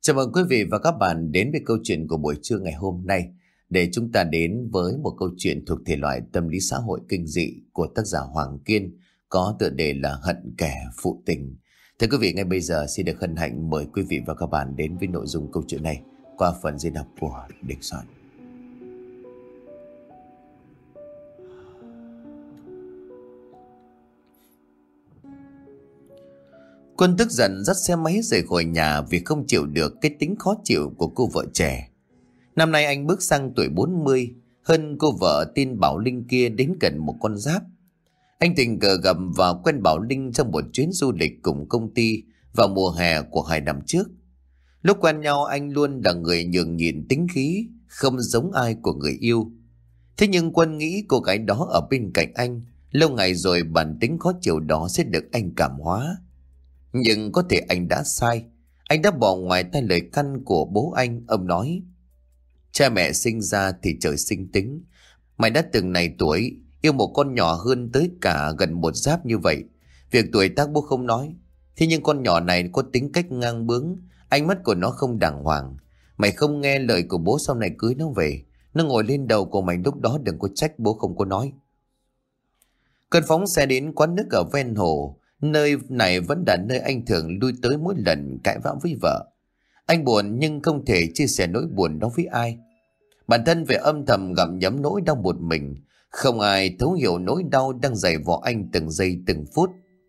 Chào mừng quý vị và các bạn đến với câu chuyện của buổi trưa ngày hôm nay, để chúng ta đến với một câu chuyện thuộc thể loại tâm lý xã hội kinh dị của tác giả Hoàng Kiên, có tựa đề là Hận Kẻ Phụ Tình. Thưa quý vị, ngay bây giờ xin được hân hạnh mời quý vị và các bạn đến với nội dung câu chuyện này qua phần diễn đọc của Đình Soạn. Quân tức giận dắt xe máy rời khỏi nhà vì không chịu được cái tính khó chịu của cô vợ trẻ. Năm nay anh bước sang tuổi 40, hơn cô vợ tin Bảo Linh kia đến gần một con giáp. Anh tình cờ gặp và quen Bảo Linh trong một chuyến du lịch cùng công ty vào mùa hè của 2 năm trước. Lúc quen nhau anh luôn là người nhường nhịn tính khí, không giống ai của người yêu. Thế nhưng Quân nghĩ cô gái đó ở bên cạnh anh, lâu ngày rồi bản tính khó chịu đó sẽ được anh cảm hóa. Nhưng có thể anh đã sai. Anh đã bỏ ngoài tai lời căn của bố anh. Ông nói: cha mẹ sinh ra thì trời sinh tính. Mày đã từng này tuổi, yêu một con nhỏ hơn tới cả gần một giáp như vậy. Việc tuổi tác bố không nói, thế nhưng con nhỏ này có tính cách ngang bướng, ánh mắt của nó không đàng hoàng. Mày không nghe lời của bố, sau này cưới nó về, nó ngồi lên đầu của mày, lúc đó đừng có trách bố không có nói. Cơn phóng xe đến quán nước ở ven hồ. Nơi này vẫn là nơi anh thường lui tới mỗi lần cãi vã với vợ. Anh buồn nhưng không thể chia sẻ nỗi buồn đó với ai. Bản thân phải âm thầm gặm nhấm nỗi đau một mình. Không ai thấu hiểu nỗi đau đang dày vò anh từng giây từng phút.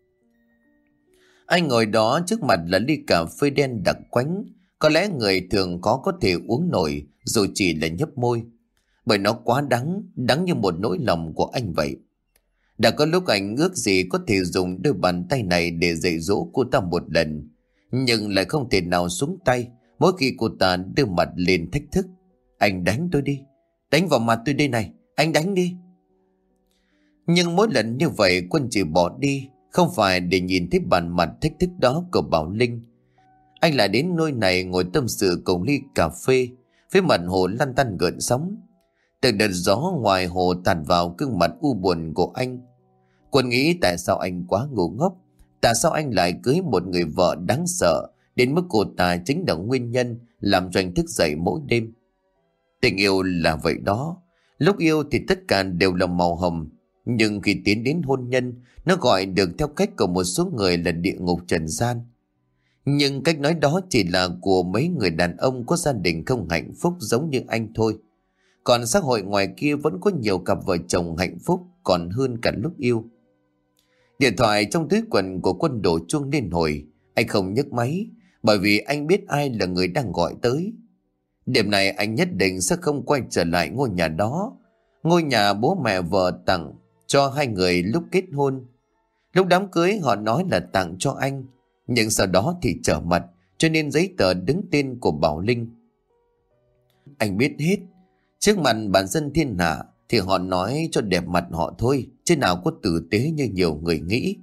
Anh ngồi đó, trước mặt là ly cà phê đen đặc quánh. Có lẽ người thường có thể uống nổi dù chỉ là nhấp môi, bởi nó quá đắng, đắng như một nỗi lòng của anh vậy. Đã có lúc anh ước gì có thể dùng đôi bàn tay này để dạy dỗ cô ta một lần, nhưng lại không thể nào xuống tay mỗi khi cô ta đưa mặt lên thách thức. Anh đánh tôi đi, đánh vào mặt tôi đây này, anh đánh đi. Nhưng mỗi lần như vậy Quân chỉ bỏ đi, không phải để nhìn thấy bàn mặt thách thức đó của Bảo Linh. Anh lại đến nơi này ngồi tâm sự cùng ly cà phê, phía mặt hồ lăn tăn gợn sóng. Từng đợt gió ngoài hồ tạt vào gương mặt u buồn của anh. Quân nghĩ tại sao anh quá ngu ngốc, tại sao anh lại cưới một người vợ đáng sợ đến mức cô ta chính là nguyên nhân làm cho anh thức dậy mỗi đêm. Tình yêu là vậy đó, lúc yêu thì tất cả đều là màu hồng, nhưng khi tiến đến hôn nhân, nó gọi được theo cách của một số người là địa ngục trần gian. Nhưng cách nói đó chỉ là của mấy người đàn ông có gia đình không hạnh phúc giống như anh thôi. Còn xã hội ngoài kia vẫn có nhiều cặp vợ chồng hạnh phúc còn hơn cả lúc yêu. Điện thoại trong túi quần của Quân đổ chuông liên hồi. Anh không nhấc máy, bởi vì anh biết ai là người đang gọi tới. Đêm này anh nhất định sẽ không quay trở lại ngôi nhà đó, ngôi nhà bố mẹ vợ tặng cho hai người lúc kết hôn. Lúc đám cưới họ nói là tặng cho anh, nhưng sau đó thì trở mặt, cho nên giấy tờ đứng tên của Bảo Linh. Anh biết hết, trước mặt bản dân thiên hạ thì họ nói cho đẹp mặt họ thôi, chứ nào có tử tế như nhiều người nghĩ.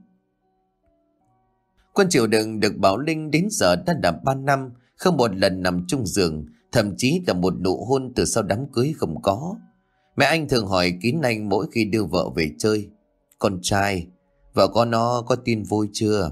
Quân chịu đựng được Bảo Linh đến giờ đã là 3 năm, không một lần nằm chung giường, thậm chí là một nụ hôn từ sau đám cưới không có. Mẹ anh thường hỏi kín anh mỗi khi đưa vợ về chơi: con trai, vợ con nó có tin vui chưa?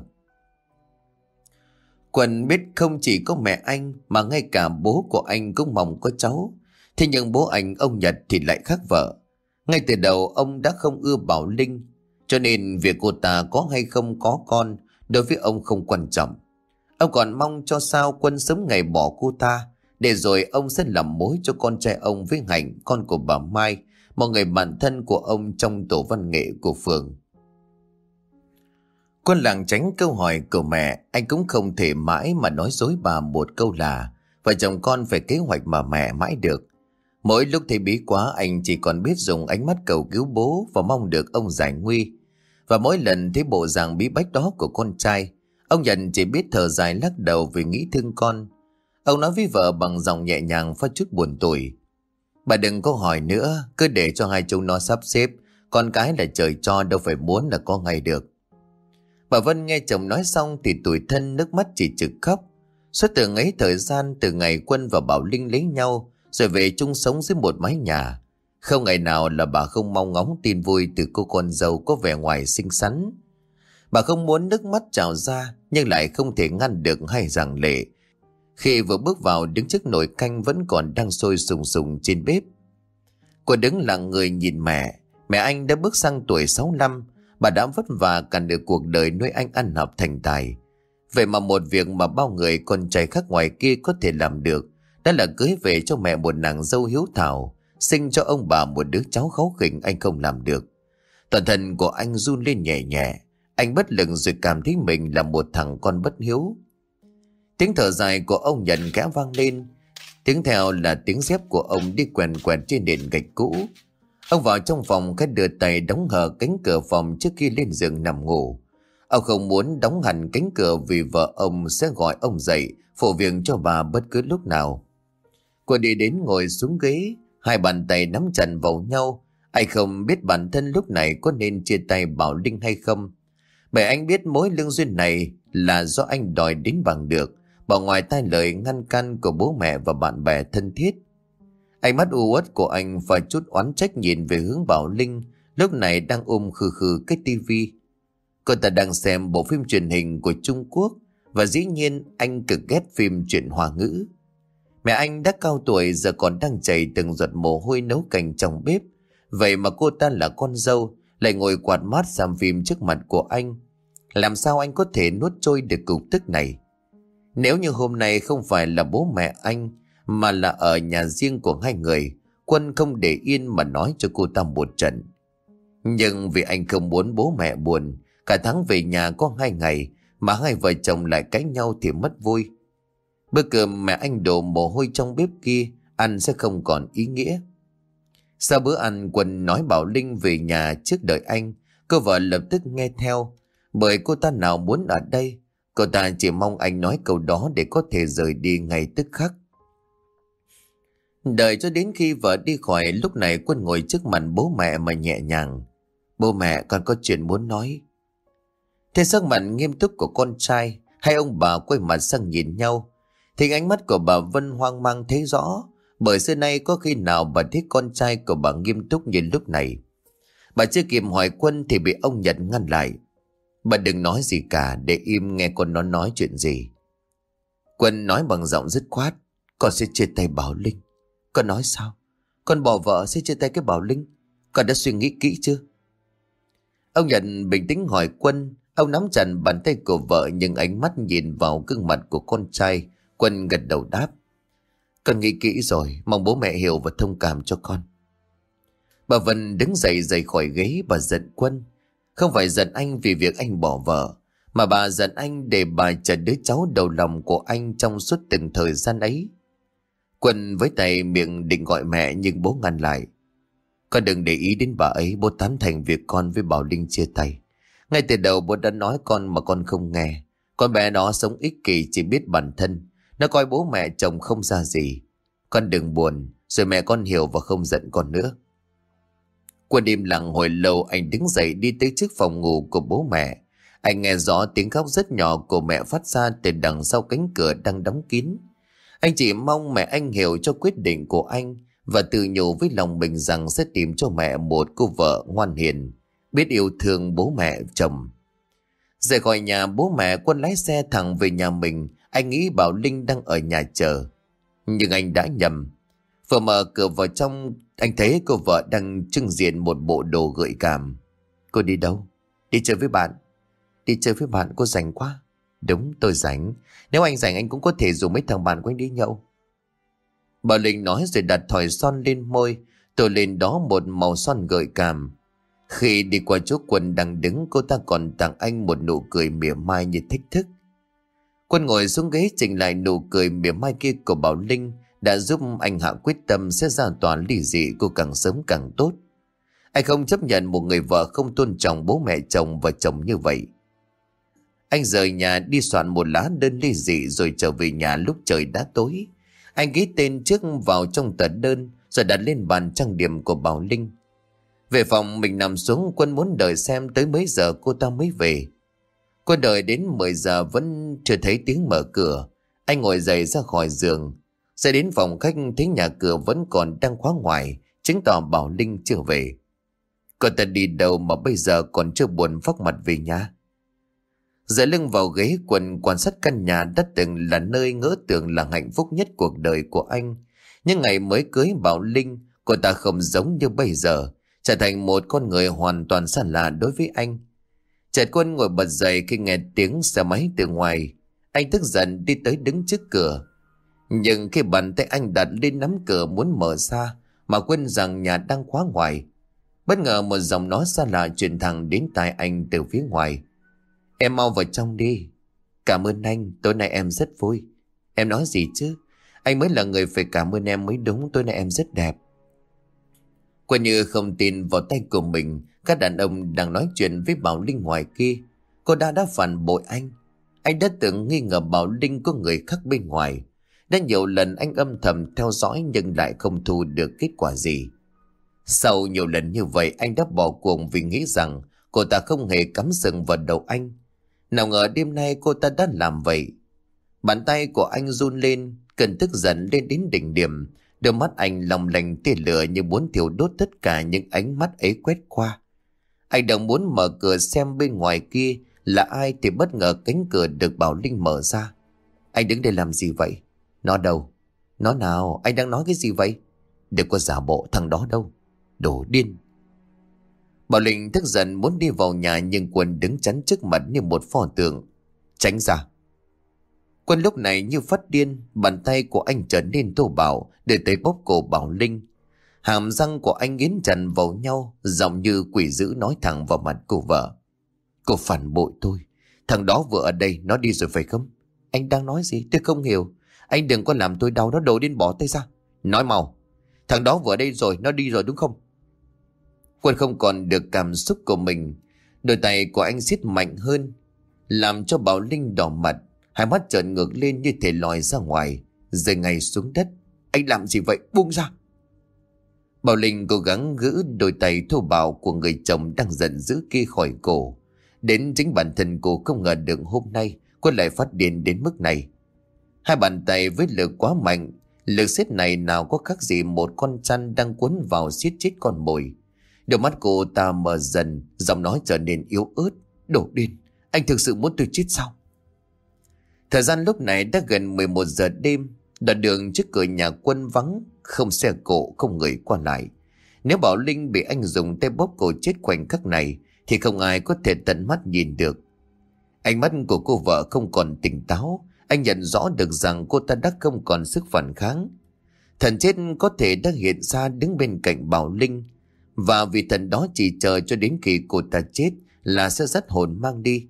Quân biết không chỉ có mẹ anh mà ngay cả bố của anh cũng mong có cháu. Thế nhưng bố anh, ông Nhật, thì lại khác vợ. Ngay từ đầu ông đã không ưa Bảo Linh, cho nên việc cô ta có hay không có con đối với ông không quan trọng. Ông còn mong cho sao Quân sớm ngày bỏ cô ta, để rồi ông sẽ làm mối cho con trai ông với Hạnh, con của bà Mai, một người bạn thân của ông trong tổ văn nghệ của phường. Quân lảng tránh câu hỏi của mẹ, anh cũng không thể mãi mà nói dối bà một câu là vợ chồng con phải kế hoạch mà mẹ mãi được. Mỗi lúc thấy bí quá, anh chỉ còn biết dùng ánh mắt cầu cứu bố và mong được ông giải nguy. Và mỗi lần thấy bộ dạng bí bách đó của con trai, ông Nhận chỉ biết thở dài lắc đầu vì nghĩ thương con. Ông nói với vợ bằng giọng nhẹ nhàng pha chút buồn tủi: bà đừng có hỏi nữa, cứ để cho hai chúng nó sắp xếp, con cái là trời cho, đâu phải muốn là có ngay được. Bà Vân nghe chồng nói xong thì tủi thân, nước mắt chỉ trực khóc. Suốt từ ấy thời gian, từ ngày Quân và Bảo Linh lấy nhau rồi về chung sống dưới một mái nhà, không ngày nào là bà không mong ngóng tin vui từ cô con dâu có vẻ ngoài xinh xắn. Bà không muốn nước mắt trào ra, nhưng lại không thể ngăn được hai dòng lệ Khi vừa bước vào đứng trước nồi canh vẫn còn đang sôi sùng sùng trên bếp. Cô đứng lặng người nhìn mẹ. Mẹ anh đã bước sang tuổi 65. Bà đã vất vả cả nửa cuộc đời nuôi anh ăn học thành tài. Vậy mà một việc mà bao người con trai khác ngoài kia có thể làm được, đó là cưới về cho mẹ một nàng dâu hiếu thảo, sinh cho ông bà một đứa cháu kháu khỉnh anh không làm được. Toàn thân của anh run lên nhẹ nhẹ. Anh bất lực rồi cảm thấy mình là một thằng con bất hiếu. Tiếng thở dài của ông Nhận khẽ vang lên. Tiếng theo là tiếng dép của ông đi quèn quẹt trên nền gạch cũ. Ông vào trong phòng cái đưa tay đóng hờ cánh cửa phòng trước khi lên giường nằm ngủ. Ông không muốn đóng hẳn cánh cửa vì vợ ông sẽ gọi ông dậy phổ việc cho bà bất cứ lúc nào. Cô đi đến ngồi xuống ghế, hai bàn tay nắm chặt vào nhau. Anh không biết bản thân lúc này có nên chia tay Bảo Linh hay không. Bởi anh biết mối lương duyên này là do anh đòi đến bằng được, bỏ ngoài tai lời ngăn can của bố mẹ và bạn bè thân thiết. Ánh mắt u uất của anh và chút oán trách nhìn về hướng Bảo Linh, lúc này đang ôm khư khư cái tivi. Cô ta đang xem bộ phim truyền hình của Trung Quốc, và dĩ nhiên anh cực ghét phim truyện Hoa ngữ. Mẹ anh đã cao tuổi giờ còn đang chảy từng giọt mồ hôi nấu canh trong bếp. Vậy mà cô ta là con dâu lại ngồi quạt mát xem phim trước mặt của anh. Làm sao anh có thể nuốt trôi được cục tức này? Nếu như hôm nay không phải là bố mẹ anh mà là ở nhà riêng của hai người, Quân không để yên mà nói cho cô ta một trận. Nhưng vì anh không muốn bố mẹ buồn, cả tháng về nhà có 2 ngày mà hai vợ chồng lại cãi nhau thì mất vui. Bữa cơm mẹ anh đổ mồ hôi trong bếp kia ăn sẽ không còn ý nghĩa. Sau bữa ăn, Quân nói Bảo Linh về nhà trước đợi anh. Cô vợ lập tức nghe theo, bởi cô ta nào muốn ở đây. Cô ta chỉ mong anh nói câu đó để có thể rời đi ngay tức khắc. Đợi cho đến khi vợ đi khỏi, lúc này Quân ngồi trước mặt bố mẹ mà nhẹ nhàng. Bố mẹ, con có chuyện muốn nói. Thế sắc mặt nghiêm túc của con trai, hai ông bà quay mặt sang nhìn nhau. Thì ánh mắt của bà Vân hoang mang thấy rõ, bởi xưa nay có khi nào bà thấy con trai của bà nghiêm túc như lúc này. Bà chưa kịp hỏi Quân thì bị ông Nhật ngăn lại. Bà đừng nói gì cả, để im nghe con nó nói chuyện gì. Quân nói bằng giọng dứt khoát. Con sẽ chia tay Bảo Linh. Con nói sao? Con bỏ vợ sẽ chia tay cái Bảo Linh? Con đã suy nghĩ kỹ chưa? Ông Nhật bình tĩnh hỏi Quân. Ông nắm chặt bàn tay của vợ nhưng ánh mắt nhìn vào gương mặt của con trai. Quân gật đầu đáp. Con nghĩ kỹ rồi, mong bố mẹ hiểu và thông cảm cho con. Bà Vân đứng dậy rời khỏi ghế. Bà giận Quân. Không phải giận anh vì việc anh bỏ vợ, mà bà giận anh để bà trở đứa cháu đầu lòng của anh trong suốt từng thời gian ấy. Quân với tay miệng định gọi mẹ nhưng bố ngăn lại. Con đừng để ý đến bà ấy, bố tán thành việc con với Bảo Linh chia tay. Ngay từ đầu bố đã nói con mà con không nghe. Con bé nó sống ích kỷ, chỉ biết bản thân. Nó coi bố mẹ chồng không ra gì. Con đừng buồn, rồi mẹ con hiểu và không giận con nữa. Quân im lặng hồi lâu, anh đứng dậy đi tới trước phòng ngủ của bố mẹ. Anh nghe rõ tiếng khóc rất nhỏ của mẹ phát ra từ đằng sau cánh cửa đang đóng kín. Anh chỉ mong mẹ anh hiểu cho quyết định của anh và tự nhủ với lòng mình rằng sẽ tìm cho mẹ một cô vợ ngoan hiền, biết yêu thương bố mẹ chồng. Rời khỏi nhà bố mẹ, Quân lái xe thẳng về nhà mình. Anh nghĩ Bảo Linh đang ở nhà chờ, nhưng anh đã nhầm. Vừa mở cửa vào trong, anh thấy cô vợ đang trưng diện một bộ đồ gợi cảm. Cô đi đâu? Đi chơi với bạn. Đi chơi với bạn? Cô rảnh quá. Đúng, tôi rảnh. Nếu anh rảnh anh cũng có thể rủ mấy thằng bạn của anh đi nhậu. Bảo Linh nói rồi đặt thỏi son lên môi, tô lên đó một màu son gợi cảm. Khi đi qua chỗ Quân đang đứng, cô ta còn tặng anh một nụ cười mỉa mai như thách thức. Quân ngồi xuống ghế chỉnh lại nụ cười mỉa mai kia của Bảo Linh, đã giúp anh hạ quyết tâm sẽ ra tòa ly dị cô càng sớm càng tốt. Anh không chấp nhận một người vợ không tôn trọng bố mẹ chồng và chồng như vậy. Anh rời nhà đi soạn một lá đơn ly dị rồi trở về nhà lúc trời đã tối. Anh ký tên trước vào trong tờ đơn rồi đặt lên bàn trang điểm của Bảo Linh. Về phòng mình nằm xuống, Quân muốn đợi xem tới mấy giờ cô ta mới về. Quân đợi đến 10 giờ vẫn chưa thấy tiếng mở cửa. Anh ngồi dậy ra khỏi giường. Ra đến phòng khách thấy nhà cửa vẫn còn đang khóa ngoài, chứng tỏ Bảo Linh chưa về. Cô ta đi đâu mà bây giờ còn chưa buồn phóc mặt về nhà? Dựa lưng vào ghế, Quân quan sát căn nhà đã từng là nơi ngỡ tưởng là hạnh phúc nhất cuộc đời của anh. Nhưng ngày mới cưới Bảo Linh, cô ta không giống như bây giờ, trở thành một con người hoàn toàn xa lạ đối với anh. Chợt Quân ngồi bật dậy khi nghe tiếng xe máy từ ngoài. Anh tức giận đi tới đứng trước cửa. Nhưng khi bàn tay anh đặt lên nắm cửa muốn mở ra, mà quên rằng nhà đang khóa ngoài. Bất ngờ một giọng nói xa lạ truyền thẳng đến tai anh từ phía ngoài. Em mau vào trong đi. Cảm ơn anh, tối nay em rất vui. Em nói gì chứ? Anh mới là người phải cảm ơn em mới đúng, tối nay em rất đẹp. Quân như không tin vào tay của mình. Các đàn ông đang nói chuyện với Bảo Linh ngoài kia. Cô đã phản bội anh. Anh đã từng nghi ngờ Bảo Linh có người khác bên ngoài. Đã nhiều lần anh âm thầm theo dõi nhưng lại không thu được kết quả gì. Sau nhiều lần như vậy, anh đã bỏ cuộc vì nghĩ rằng cô ta không hề cắm sừng vào đầu anh. Nào ngờ đêm nay cô ta đã làm vậy. Bàn tay của anh run lên, cơn tức giận lên đến đỉnh điểm. Đôi mắt anh long lanh tia lửa như muốn thiêu đốt tất cả những ánh mắt ấy quét qua. Anh đang muốn mở cửa xem bên ngoài kia là ai thì bất ngờ cánh cửa được Bảo Linh mở ra. Anh đứng đây làm gì vậy? Nó đâu? Nó nào? Anh đang nói cái gì vậy? Đừng có giả bộ, thằng đó đâu? Đồ điên! Bảo Linh tức giận muốn đi vào nhà nhưng Quân đứng chắn trước mặt như một pho tượng. Tránh ra! Quân lúc này như phát điên, bàn tay của anh trở nên thô bạo để tới bóp cổ Bảo Linh. Hàm răng của anh nghiến chặt vào nhau, giọng như quỷ dữ nói thẳng vào mặt cô vợ. Cô phản bội tôi. Thằng đó vừa ở đây, nó đi rồi phải không? Anh đang nói gì? Tôi không hiểu. Anh đừng có làm tôi đau, nó đồ điên bỏ tay ra. Nói mau. Thằng đó vừa ở đây rồi, nó đi rồi đúng không? Quân không còn được cảm xúc của mình. Đôi tay của anh siết mạnh hơn, làm cho Bảo Linh đỏ mặt. Hai mắt trợn ngược lên như thể lòi ra ngoài, rơi ngay xuống đất. Anh làm gì vậy? Buông ra! Bảo Linh cố gắng gỡ đôi tay thô bạo của người chồng đang giận dữ kia khỏi cổ. Đến chính bản thân cô không ngờ được hôm nay cô lại phát điên đến mức này. Hai bàn tay với lực quá mạnh, lực siết này nào có khác gì một con chăn đang cuốn vào siết chết con mồi. Đôi mắt cô ta mở dần, giọng nói trở nên yếu ớt. Đồ điên! Anh thực sự muốn tôi chết sao? Thời gian lúc này đã gần 11 giờ đêm. Đoạn đường trước cửa nhà Quân vắng, không xe cộ, không người qua lại. Nếu Bảo Linh bị anh dùng tay bóp cổ chết khoảnh khắc này thì không ai có thể tận mắt nhìn được. Ánh mắt của cô vợ không còn tỉnh táo. Anh nhận rõ được rằng cô ta đã không còn sức phản kháng. Thần chết có thể đã hiện ra đứng bên cạnh Bảo Linh. Và vì thần đó chỉ chờ cho đến khi cô ta chết là sẽ dắt hồn mang đi.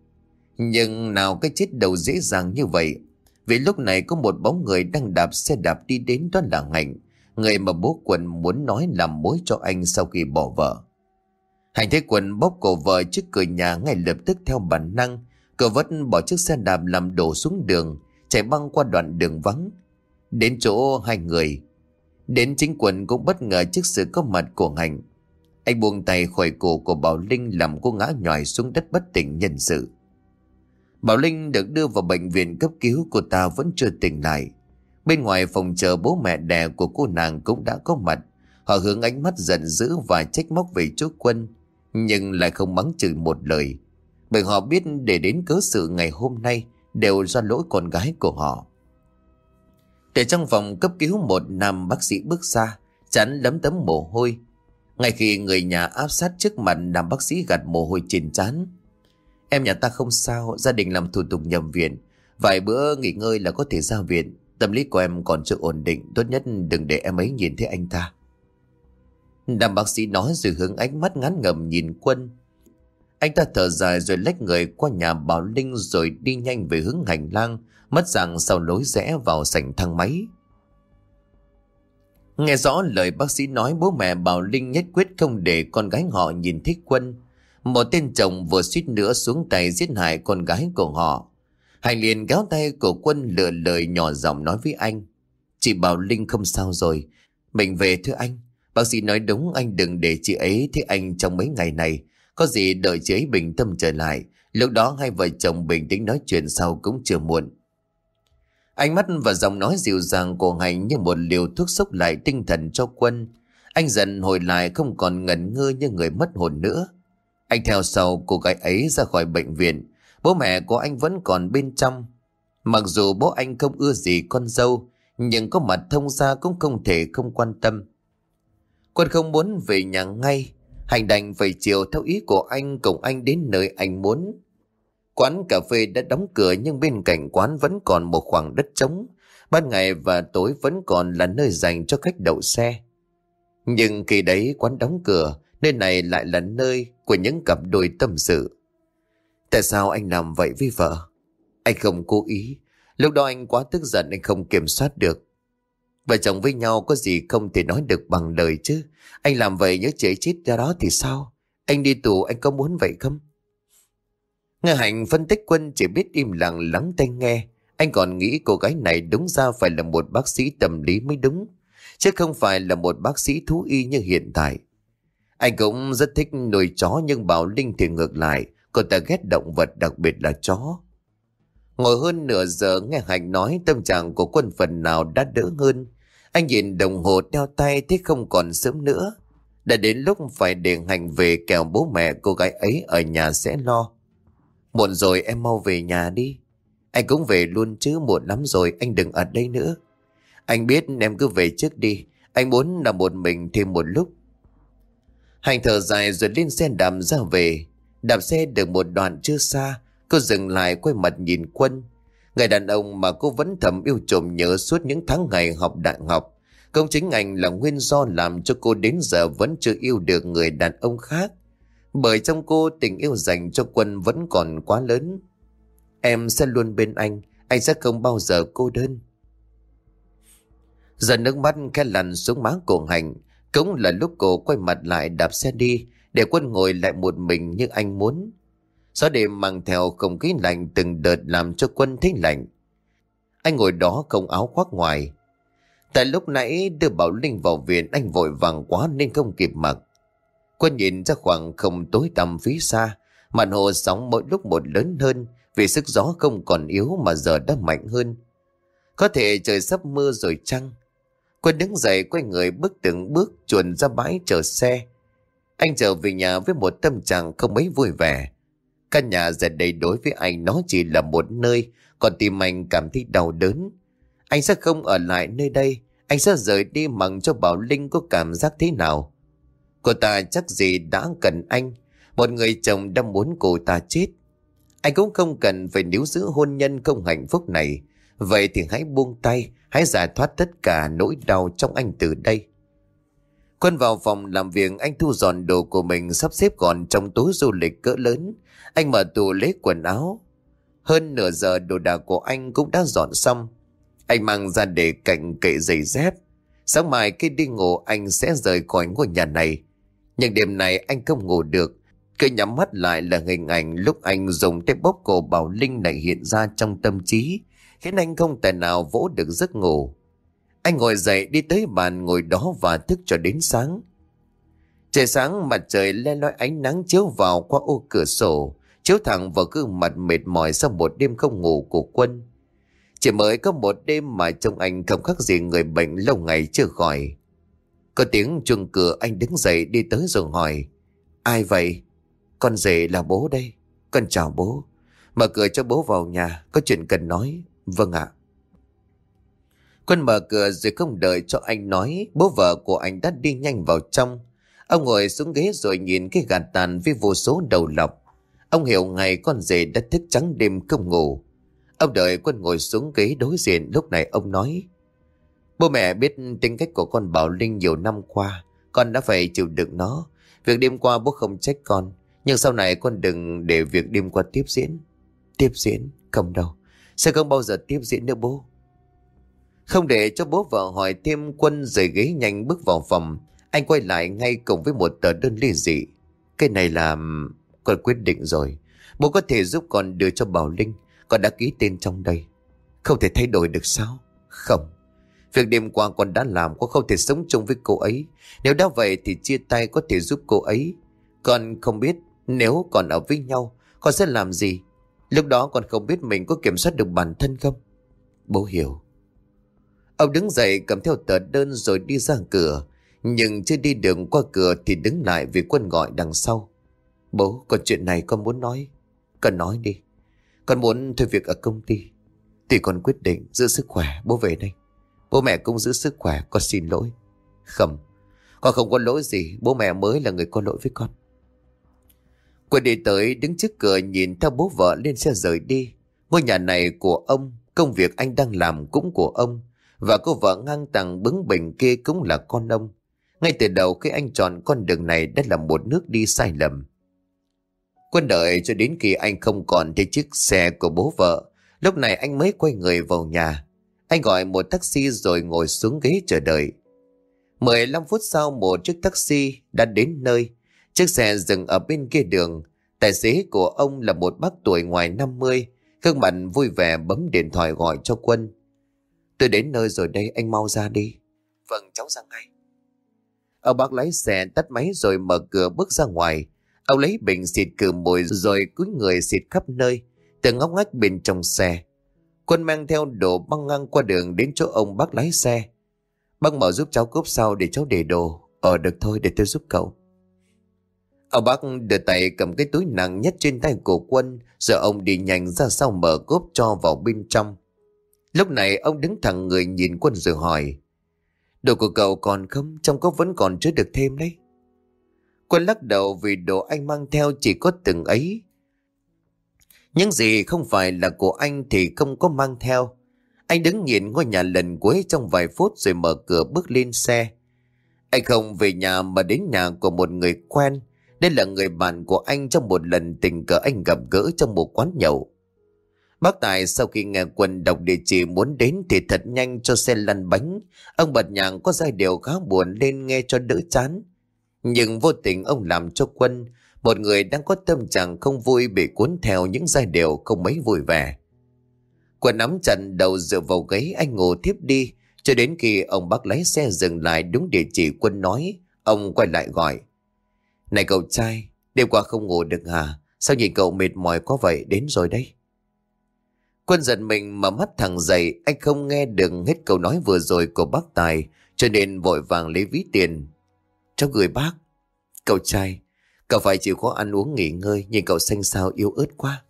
Nhưng nào cái chết đầu dễ dàng như vậy. Vì lúc này có một bóng người đang đạp xe đạp đi đến, đó là Hạnh, người mà bố Quân muốn nói làm mối cho anh sau khi bỏ vợ. Hạnh thấy Quân bóp cổ vợ trước cửa nhà, ngay lập tức theo bản năng cô vất bỏ chiếc xe đạp làm đổ xuống đường, chạy băng qua đoạn đường vắng đến chỗ hai người. Đến chính Quân cũng bất ngờ trước sự có mặt của Hạnh. Anh buông tay khỏi cổ của Bảo Linh làm cô ngã nhòi xuống đất bất tỉnh nhân sự. Bảo Linh được đưa vào bệnh viện cấp cứu, cô ta vẫn chưa tỉnh lại. Bên ngoài phòng chờ, bố mẹ đẻ của cô nàng cũng đã có mặt. Họ hướng ánh mắt giận dữ và trách móc về chú Quân, nhưng lại không mắng chửi một lời, bởi họ biết để đến cớ sự ngày hôm nay đều do lỗi con gái của họ. Từ trong phòng cấp cứu, một nam bác sĩ bước ra, trán lấm tấm mồ hôi. Ngay khi người nhà áp sát trước mặt, nam bác sĩ gạt mồ hôi trên trán. Em nhà ta không sao, gia đình làm thủ tục nhập viện, vài bữa nghỉ ngơi là có thể ra viện. Tâm lý của em còn chưa ổn định, tốt nhất đừng để em ấy nhìn thấy anh ta. Nam bác sĩ nói rồi hướng ánh mắt ngán ngẩm nhìn Quân. Anh ta thở dài rồi lách người qua nhà Bảo Linh rồi đi nhanh về hướng hành lang, mất dạng sau lối rẽ vào sảnh thang máy. Nghe rõ lời bác sĩ nói, bố mẹ Bảo Linh nhất quyết không để con gái họ nhìn thấy Quân, một tên chồng vừa suýt nữa xuống tay giết hại con gái của họ. Hạnh liền kéo tay của Quân, lựa lời nhỏ giọng nói với anh. Chị Bảo Linh không sao rồi, mình về thưa anh. Bác sĩ nói đúng, anh đừng để chị ấy thấy anh trong mấy ngày này. Có gì đợi chị ấy bình tâm trở lại, lúc đó hai vợ chồng bình tĩnh nói chuyện sau cũng chưa muộn. Ánh mắt và giọng nói dịu dàng của Hạnh như một liều thuốc xốc lại tinh thần cho Quân. Anh dần hồi lại, không còn ngẩn ngơ như người mất hồn nữa. Anh theo sau cô gái ấy ra khỏi bệnh viện. Bố mẹ của anh vẫn còn bên trong. Mặc dù bố anh không ưa gì con dâu, nhưng có mặt thông gia cũng không thể không quan tâm. Quân không muốn về nhà ngay, Hành đành phải chiều theo ý của anh cùng anh đến nơi anh muốn. Quán cà phê đã đóng cửa nhưng bên cạnh quán vẫn còn một khoảng đất trống. Ban ngày và tối vẫn còn là nơi dành cho khách đậu xe. Nhưng khi đấy quán đóng cửa, nơi này lại là nơi của những cặp đôi tâm sự. Tại sao anh làm vậy với vợ? Anh không cố ý. Lúc đó anh quá tức giận, anh không kiểm soát được. Vợ chồng với nhau có gì không thể nói được bằng lời chứ. Anh làm vậy nhớ chị ấy chết ra đó thì sao? Anh đi tù anh có muốn vậy không? Nghe Hạnh phân tích, Quân chỉ biết im lặng lắng tai nghe. Anh còn nghĩ cô gái này đúng ra phải là một bác sĩ tâm lý mới đúng, chứ không phải là một bác sĩ thú y như hiện tại. Anh cũng rất thích nuôi chó, nhưng Bảo Linh thì ngược lại, cô ta ghét động vật, đặc biệt là chó. Ngồi hơn nửa giờ nghe Hạnh nói, tâm trạng của Quân phần nào đã đỡ hơn. Anh nhìn đồng hồ đeo tay thấy không còn sớm nữa. Đã đến lúc phải để Hạnh về, kẻo bố mẹ cô gái ấy ở nhà sẽ lo. Muộn rồi, em mau về nhà đi. Anh cũng về luôn chứ, muộn lắm rồi, anh đừng ở đây nữa. Anh biết, em cứ về trước đi. Anh muốn là một mình thêm một lúc. Hạnh thở dài rồi lên xe đạp ra về. Đạp xe được một đoạn chưa xa, cô dừng lại quay mặt nhìn Quân. Người đàn ông mà cô vẫn thầm yêu trộm nhớ suốt những tháng ngày học đại học. Công chính anh là nguyên do làm cho cô đến giờ vẫn chưa yêu được người đàn ông khác. Bởi trong cô tình yêu dành cho Quân vẫn còn quá lớn. Em sẽ luôn bên anh sẽ không bao giờ cô đơn. Giờ nước mắt khẽ lăn xuống má của Hạnh. Cũng là lúc cô quay mặt lại đạp xe đi, để Quân ngồi lại một mình như anh muốn. Gió đêm mang theo không khí lạnh từng đợt làm cho Quân thấy lạnh. Anh ngồi đó không áo khoác ngoài. Tại lúc nãy đưa Bảo Linh vào viện, anh vội vàng quá nên không kịp mặc. Quân nhìn ra khoảng không tối tăm phía xa, màn hồ sóng mỗi lúc một lớn hơn, vì sức gió không còn yếu mà giờ đã mạnh hơn. Có thể trời sắp mưa rồi chăng? Quân đứng dậy quay người bước từng bước chuồn ra bãi chờ xe. Anh trở về nhà với một tâm trạng không mấy vui vẻ. Căn nhà giờ đây đối với anh nó chỉ là một nơi, còn tim anh cảm thấy đau đớn. Anh sẽ không ở lại nơi đây, anh sẽ rời đi mặc cho Bảo Linh có cảm giác thế nào. Cô ta chắc gì đã cần anh, một người chồng đã muốn cô ta chết. Anh cũng không cần phải níu giữ hôn nhân không hạnh phúc này. Vậy thì hãy buông tay, hãy giải thoát tất cả nỗi đau trong anh từ đây. Quân vào phòng làm việc, anh thu dọn đồ của mình sắp xếp gọn trong túi du lịch cỡ lớn. Anh mở tủ lấy quần áo. Hơn nửa giờ đồ đạc của anh cũng đã dọn xong. Anh mang ra để cạnh kệ giày dép. Sáng mai khi đi ngủ anh sẽ rời khỏi ngôi nhà này. Nhưng đêm này anh không ngủ được. Cứ nhắm mắt lại là hình ảnh lúc anh dùng tay bóp cổ Bảo Linh lại hiện ra trong tâm trí, khiến anh không thể nào vỗ được giấc ngủ. Anh ngồi dậy đi tới bàn ngồi đó và thức cho đến sáng. Trời sáng, mặt trời le lói ánh nắng chiếu vào qua ô cửa sổ, chiếu thẳng vào gương mặt mệt mỏi sau một đêm không ngủ của Quân. Chỉ mới có một đêm mà trông anh không khác gì người bệnh lâu ngày chưa khỏi. Có tiếng chuông cửa, anh đứng dậy đi tới rồi hỏi: Ai vậy? Con rể là bố đây. Con chào bố. Mở cửa cho bố vào nhà, có chuyện cần nói. Vâng ạ. Quân mở cửa rồi không đợi cho anh nói, bố vợ của anh đã đi nhanh vào trong. Ông ngồi xuống ghế rồi nhìn cái gạt tàn với vô số đầu lọc. Ông hiểu ngay con rể đã thức trắng đêm không ngủ. Ông đợi Quân ngồi xuống ghế đối diện, lúc này ông nói: Bố mẹ biết tính cách của con Bảo Linh nhiều năm qua, con đã phải chịu đựng nó. Việc đêm qua bố không trách con, nhưng sau này con đừng để việc đêm qua tiếp diễn. Tiếp diễn? Không đâu, sẽ không bao giờ tiếp diễn nữa bố. Không để cho bố vợ hỏi thêm, Quân rời ghế nhanh bước vào phòng. Anh quay lại ngay cùng với một tờ đơn ly dị. Cái này là... Con quyết định rồi. Bố có thể giúp con đưa cho Bảo Linh. Con đã ký tên trong đây. Không thể thay đổi được sao? Không. Việc đêm qua con đã làm, con không thể sống chung với cô ấy. Nếu đã vậy thì chia tay có thể giúp cô ấy. Con không biết nếu còn ở với nhau con sẽ làm gì. Lúc đó con không biết mình có kiểm soát được bản thân không. Bố hiểu. Ông đứng dậy cầm theo tờ đơn rồi đi ra cửa. Nhưng chưa đi đường qua cửa thì đứng lại vì Quân gọi đằng sau. Bố, có chuyện này con muốn nói. Con nói đi. Con muốn thôi việc ở công ty. Thì con quyết định giữ sức khỏe, bố về đây. Bố mẹ cũng giữ sức khỏe, con xin lỗi. Không, con không có lỗi gì, bố mẹ mới là người có lỗi với con. Quân đi tới đứng trước cửa nhìn theo bố vợ lên xe rời đi. Ngôi nhà này của ông, công việc anh đang làm cũng của ông, và cô vợ ngang tàng bướng bỉnh kia cũng là con ông. Ngay từ đầu khi anh chọn con đường này đã là một nước đi sai lầm. Quân đợi cho đến khi anh không còn thấy chiếc xe của bố vợ, lúc này anh mới quay người vào nhà. Anh gọi một taxi rồi ngồi xuống ghế chờ đợi. 15 phút sau một chiếc taxi đã đến nơi. Chiếc xe dừng ở bên kia đường. Tài xế của ông là một bác tuổi ngoài 50, gương mặt vui vẻ bấm điện thoại gọi cho Quân. Tôi đến nơi rồi đây, anh mau ra đi. Vâng, cháu ra ngay. Ông bác lái xe tắt máy rồi mở cửa bước ra ngoài. Ông lấy bình xịt khử mùi rồi cúi người xịt khắp nơi, từ ngóc ngách bên trong xe. Quân mang theo đồ băng ngang qua đường đến chỗ ông bác lái xe. Bác mở giúp cháu cốp sau để cháu để đồ. Được thôi, để tôi giúp cậu. Ông bác đưa tay cầm cái túi nặng nhất trên tay của Quân, rồi ông đi nhanh ra sau mở cốp cho vào bên trong. Lúc này ông đứng thẳng người nhìn Quân rồi hỏi: Đồ của cậu còn không? Trong cốp vẫn còn chứa được thêm đấy. Quân lắc đầu vì đồ anh mang theo chỉ có từng ấy. Những gì không phải là của anh thì không có mang theo. Anh đứng nhìn ngôi nhà lần cuối trong vài phút rồi mở cửa bước lên xe. Anh không về nhà mà đến nhà của một người quen. Đây là người bạn của anh trong một lần tình cờ anh gặp gỡ trong một quán nhậu. Bác Tài sau khi nghe Quân đọc địa chỉ muốn đến thì thật nhanh cho xe lăn bánh. Ông bật nhạc có giai điệu khá buồn lên nghe cho đỡ chán. Nhưng vô tình ông làm cho Quân, một người đang có tâm trạng không vui, bị cuốn theo những giai điệu không mấy vui vẻ. Quân nắm chặt đầu dựa vào gáy, anh ngủ thiếp đi cho đến khi ông bác lái xe dừng lại đúng địa chỉ Quân nói. Ông quay lại gọi: Này cậu trai, đêm qua không ngủ được hả? Sao nhìn cậu mệt mỏi quá vậy? Đến rồi đấy. Quân giật mình mà mắt thẳng dậy. Anh không nghe được hết câu nói vừa rồi của bác Tài, cho nên vội vàng lấy ví tiền. Cháu gửi bác. Cậu trai, cậu phải chịu khó ăn uống nghỉ ngơi, nhìn cậu xanh xao yếu ớt quá.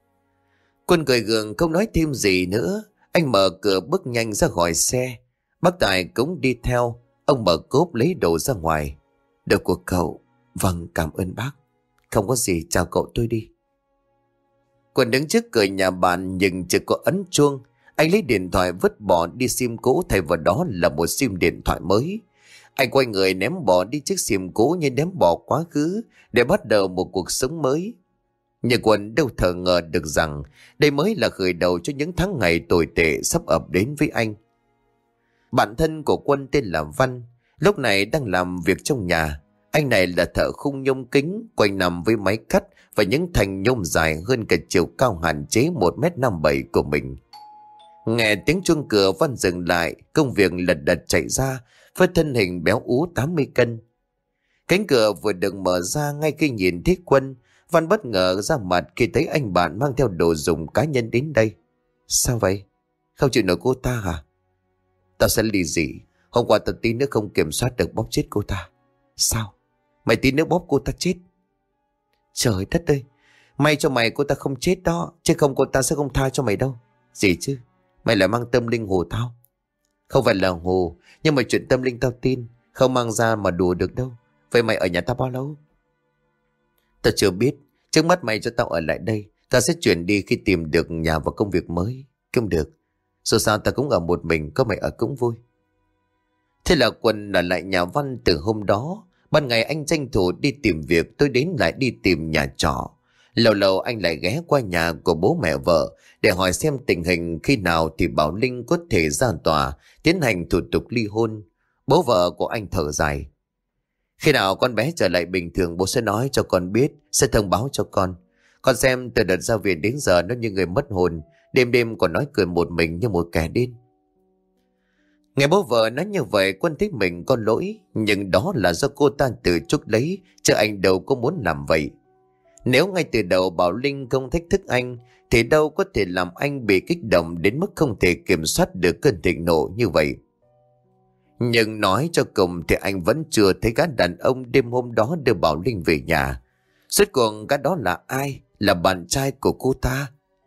Quân cười gượng không nói thêm gì nữa. Anh mở cửa bước nhanh ra khỏi xe. Bác Tài cũng đi theo. Ông mở cốp lấy đồ ra ngoài. Đồ của cậu. Vâng, cảm ơn bác. Không có gì, chào cậu, tôi đi. Quân đứng trước cửa nhà bạn nhưng chưa có ấn chuông. Anh lấy điện thoại vứt bỏ đi sim cũ, thay vào đó là một sim điện thoại mới. Anh quay người ném bỏ đi chiếc sim cũ như ném bỏ quá khứ để bắt đầu một cuộc sống mới. Nhưng Quân đâu thờ ngờ được rằng đây mới là khởi đầu cho những tháng ngày tồi tệ sắp ập đến với anh. Bạn thân của Quân tên là Văn, lúc này đang làm việc trong nhà. Anh này là thợ khung nhôm kính, quanh nằm với máy cắt và những thanh nhôm dài hơn cả chiều cao hạn chế 1m57 của mình. Nghe tiếng chuông cửa, Văn dừng lại công việc lật đật chạy ra với thân hình béo ú 80 cân. Cánh cửa vừa được mở ra, ngay khi nhìn thấy Quân, Văn bất ngờ ra mặt khi thấy anh bạn mang theo đồ dùng cá nhân đến đây. Sao vậy? Không chịu nổi cô ta hả? Tao sẽ ly dị. Hôm qua tao tí nữa không kiểm soát được bóp chết cô ta. Sao? Mày tí nữa bóp cô ta chết? Trời đất ơi, may cho mày cô ta không chết đó, chứ không cô ta sẽ không tha cho mày đâu. Gì chứ? Mày lại mang tâm linh hù tao. Không phải là hù, nhưng mà chuyện tâm linh tao tin, không mang ra mà đùa được đâu. Vậy mày ở nhà tao bao lâu? Tao chưa biết. Trước mắt mày cho tao ở lại đây. Tao sẽ chuyển đi khi tìm được nhà và công việc mới. Không được. Dù sao tao cũng ở một mình, có mày ở cũng vui. Thế là Quân ở lại nhà Văn từ hôm đó. Ban ngày anh tranh thủ đi tìm việc, tôi đến lại đi tìm nhà trọ. Lâu lâu anh lại ghé qua nhà của bố mẹ vợ để hỏi xem tình hình, khi nào thì Bảo Linh có thể ra tòa tiến hành thủ tục ly hôn. Bố vợ của anh thở dài. Khi nào con bé trở lại bình thường bố sẽ nói cho con biết, sẽ thông báo cho con. Con xem từ đợt ra viện đến giờ nó như người mất hồn, đêm đêm còn nói cười một mình như một kẻ điên. Nghe bố vợ nói như vậy, Quân thấy mình có lỗi, nhưng đó là do cô ta tự chuốc lấy, chứ anh đâu có muốn làm vậy. Nếu ngay từ đầu Bảo Linh không thách thức anh, thì đâu có thể làm anh bị kích động đến mức không thể kiểm soát được cơn thịnh nộ như vậy. Nhưng nói cho cùng thì anh vẫn chưa thấy gã đàn ông đêm hôm đó đưa Bảo Linh về nhà. Rốt cuộc gã đó là ai? Là bạn trai của cô ta.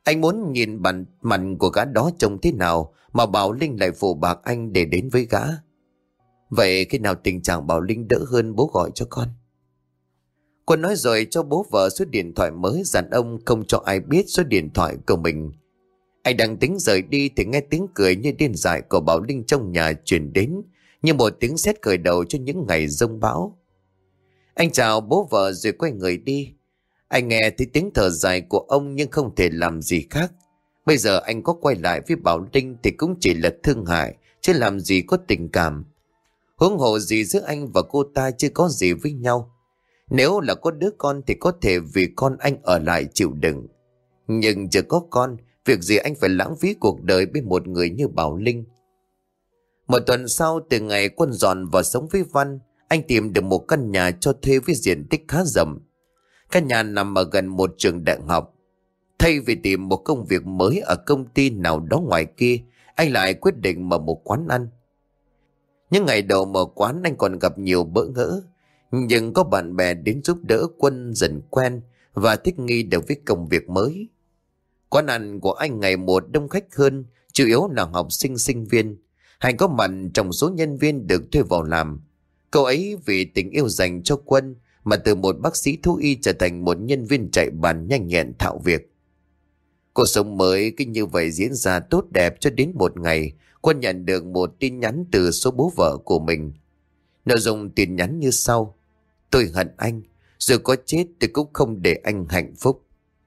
Anh muốn nhìn bản mặt của gã đó trông thế nào mà Bảo Linh lại phụ bạc anh để đến với gã. Vậy khi nào tình trạng Bảo Linh đỡ hơn bố gọi cho con. Quân nói rồi cho bố vợ số điện thoại mới, dặn ông không cho ai biết số điện thoại của mình. Anh đang tính rời đi thì nghe tiếng cười như điên dại của Bảo Linh trong nhà truyền đến, như một tiếng sét khởi đầu cho những ngày giông bão. Anh chào bố vợ rồi quay người đi. Anh nghe thấy tiếng thở dài của ông nhưng không thể làm gì khác. Bây giờ anh có quay lại với Bảo Linh thì cũng chỉ là thương hại, chứ làm gì có tình cảm. Huống hồ gì giữa anh và cô ta chưa có gì với nhau. Nếu là có đứa con thì có thể vì con anh ở lại chịu đựng. Nhưng chưa có con, việc gì anh phải lãng phí cuộc đời bên một người như Bảo Linh. Một tuần sau, từ ngày Quân dọn vào sống với Văn, anh tìm được một căn nhà cho thuê với diện tích khá rộng. Căn nhà nằm ở gần một trường đại học. Thay vì tìm một công việc mới ở công ty nào đó ngoài kia, anh lại quyết định mở một quán ăn. Những ngày đầu mở quán anh còn gặp nhiều bỡ ngỡ, nhưng có bạn bè đến giúp đỡ, Quân dần quen và thích nghi được với công việc mới. Quán ăn của anh ngày một đông khách hơn, chủ yếu là học sinh sinh viên. Hành có mặt trong số nhân viên được thuê vào làm. Cậu ấy vì tình yêu dành cho Quân mà từ một bác sĩ thú y trở thành một nhân viên chạy bàn nhanh nhẹn thạo việc. Cuộc sống mới cứ như vậy diễn ra tốt đẹp cho đến một ngày, Quân nhận được một tin nhắn từ số bố vợ của mình. Nội dung tin nhắn như sau: tôi hận anh, dù có chết tôi cũng không để anh hạnh phúc.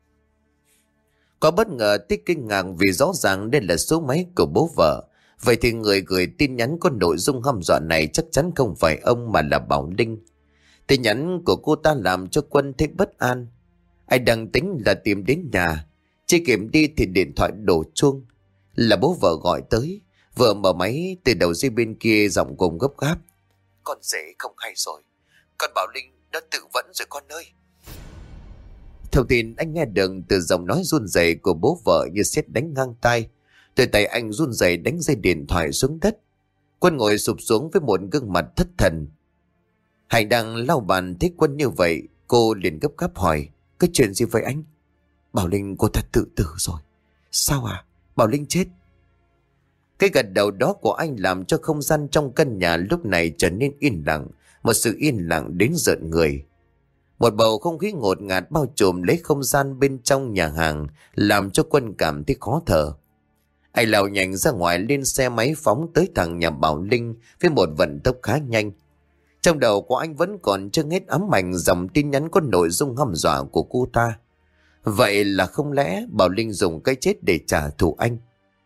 Có bất ngờ, Tích kinh ngạc vì rõ ràng đây là số máy của bố vợ. Vậy thì người gửi tin nhắn có nội dung hăm dọa này chắc chắn không phải ông mà là Bảo Linh. Tin nhắn của cô ta làm cho Quân thấy bất an. Anh đang tính là tìm đến nhà, chưa kịp đi thì điện thoại đổ chuông. Là bố vợ gọi tới. Vừa mở máy, từ đầu dây bên kia giọng cùng gấp gáp: con rể không hay rồi, con Bảo Linh đã tự vẫn rồi con ơi. Thông tin anh nghe được từ giọng nói run rẩy của bố vợ như sét đánh ngang tai. Từ tay anh run rẩy đánh dây điện thoại xuống đất. Quân ngồi sụp xuống với một gương mặt thất thần. Hành đang lau bàn thấy Quân như vậy, cô liền gấp gáp hỏi: cái chuyện gì vậy anh? Bảo Linh cô ta tự tử rồi. Sao à? Bảo Linh chết? Cái gật đầu đó của anh làm cho không gian trong căn nhà lúc này trở nên yên lặng, một sự yên lặng đến rợn người. Một bầu không khí ngột ngạt bao trùm lấy không gian bên trong nhà hàng, làm cho Quân cảm thấy khó thở. Anh lao nhanh ra ngoài, lên xe máy phóng tới thẳng nhà Bảo Linh với một vận tốc khá nhanh. Trong đầu của anh vẫn còn chưa hết ám ảnh dòng tin nhắn có nội dung hăm dọa của cô ta. Vậy là không lẽ Bảo Linh dùng cái chết để trả thù anh?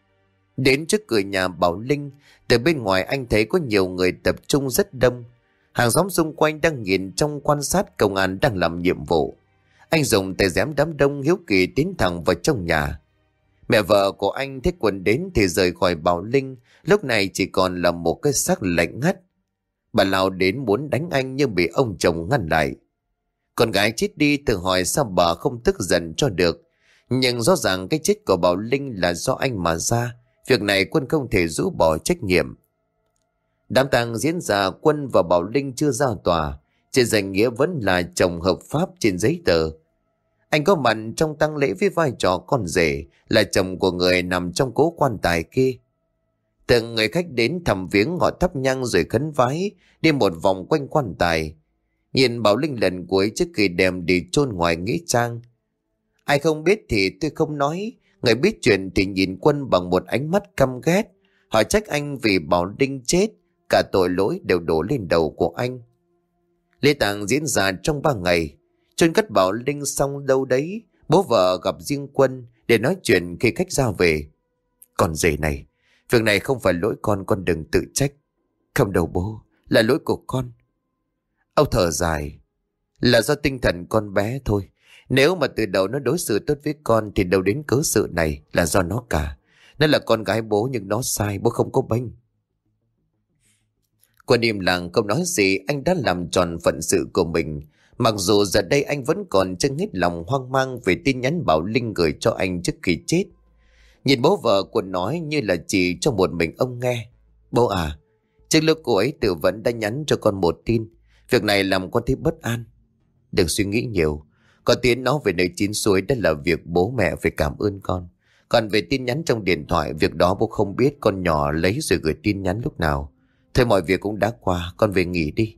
Đến trước cửa nhà Bảo Linh, từ bên ngoài anh thấy có nhiều người tập trung rất đông. Hàng xóm xung quanh đang nhìn trong quan sát công an đang làm nhiệm vụ. Anh dùng tay giám đám đông hiếu kỳ tiến thẳng vào trong nhà. Mẹ vợ của anh thấy Quân đến thì rời khỏi Bảo Linh, lúc này chỉ còn là một cái xác lạnh ngắt. Bà lao đến muốn đánh anh nhưng bị ông chồng ngăn lại. Con gái chết đi tự hỏi sao bà không tức giận cho được. Nhưng rõ ràng cái chết của Bảo Linh là do anh mà ra. Việc này Quân không thể rũ bỏ trách nhiệm. Đám tang diễn ra, Quân và Bảo Linh chưa ra tòa. Trên danh nghĩa vẫn là chồng hợp pháp trên giấy tờ. Anh có mặt trong tang lễ với vai trò con rể, là chồng của người nằm trong cố quan tài kia. Từng người khách đến thăm viếng họ thắp nhang rồi khấn vái, đi một vòng quanh quan tài. Nhìn Bảo Linh lần cuối trước khi đem đi chôn ngoài nghĩa trang. Ai không biết thì tôi không nói, người biết chuyện thì nhìn Quân bằng một ánh mắt căm ghét. Họ trách anh vì Bảo Linh chết, cả tội lỗi đều đổ lên đầu của anh. Lễ tang diễn ra trong 3 ngày. Chôn cất Bảo Linh xong đâu đấy, bố vợ gặp riêng Quân để nói chuyện khi khách ra về. Con rể này, việc này không phải lỗi con đừng tự trách. Không đâu bố, là lỗi của con. Ông thở dài: là do tinh thần con bé thôi. Nếu mà từ đầu nó đối xử tốt với con thì đâu đến cớ sự này, là do nó cả. Nó là con gái bố nhưng nó sai, bố không có bênh. Quân im lặng không nói gì, anh đã làm tròn phận sự của mình. Mặc dù giờ đây anh vẫn còn chưa hết lòng hoang mang về tin nhắn Bảo Linh gửi cho anh trước khi chết. Nhìn bố vợ Quân nói như là chỉ cho một mình ông nghe: bố à, trước lúc cô ấy tự vẫn đã nhắn cho con một tin. Việc này làm con thấy bất an. Đừng suy nghĩ nhiều, Con tiến nó về nơi chín suối đó là việc bố mẹ phải cảm ơn con. Còn về tin nhắn trong điện thoại, việc đó bố không biết con nhỏ lấy rồi gửi tin nhắn lúc nào. Thôi mọi việc cũng đã qua, con về nghỉ đi.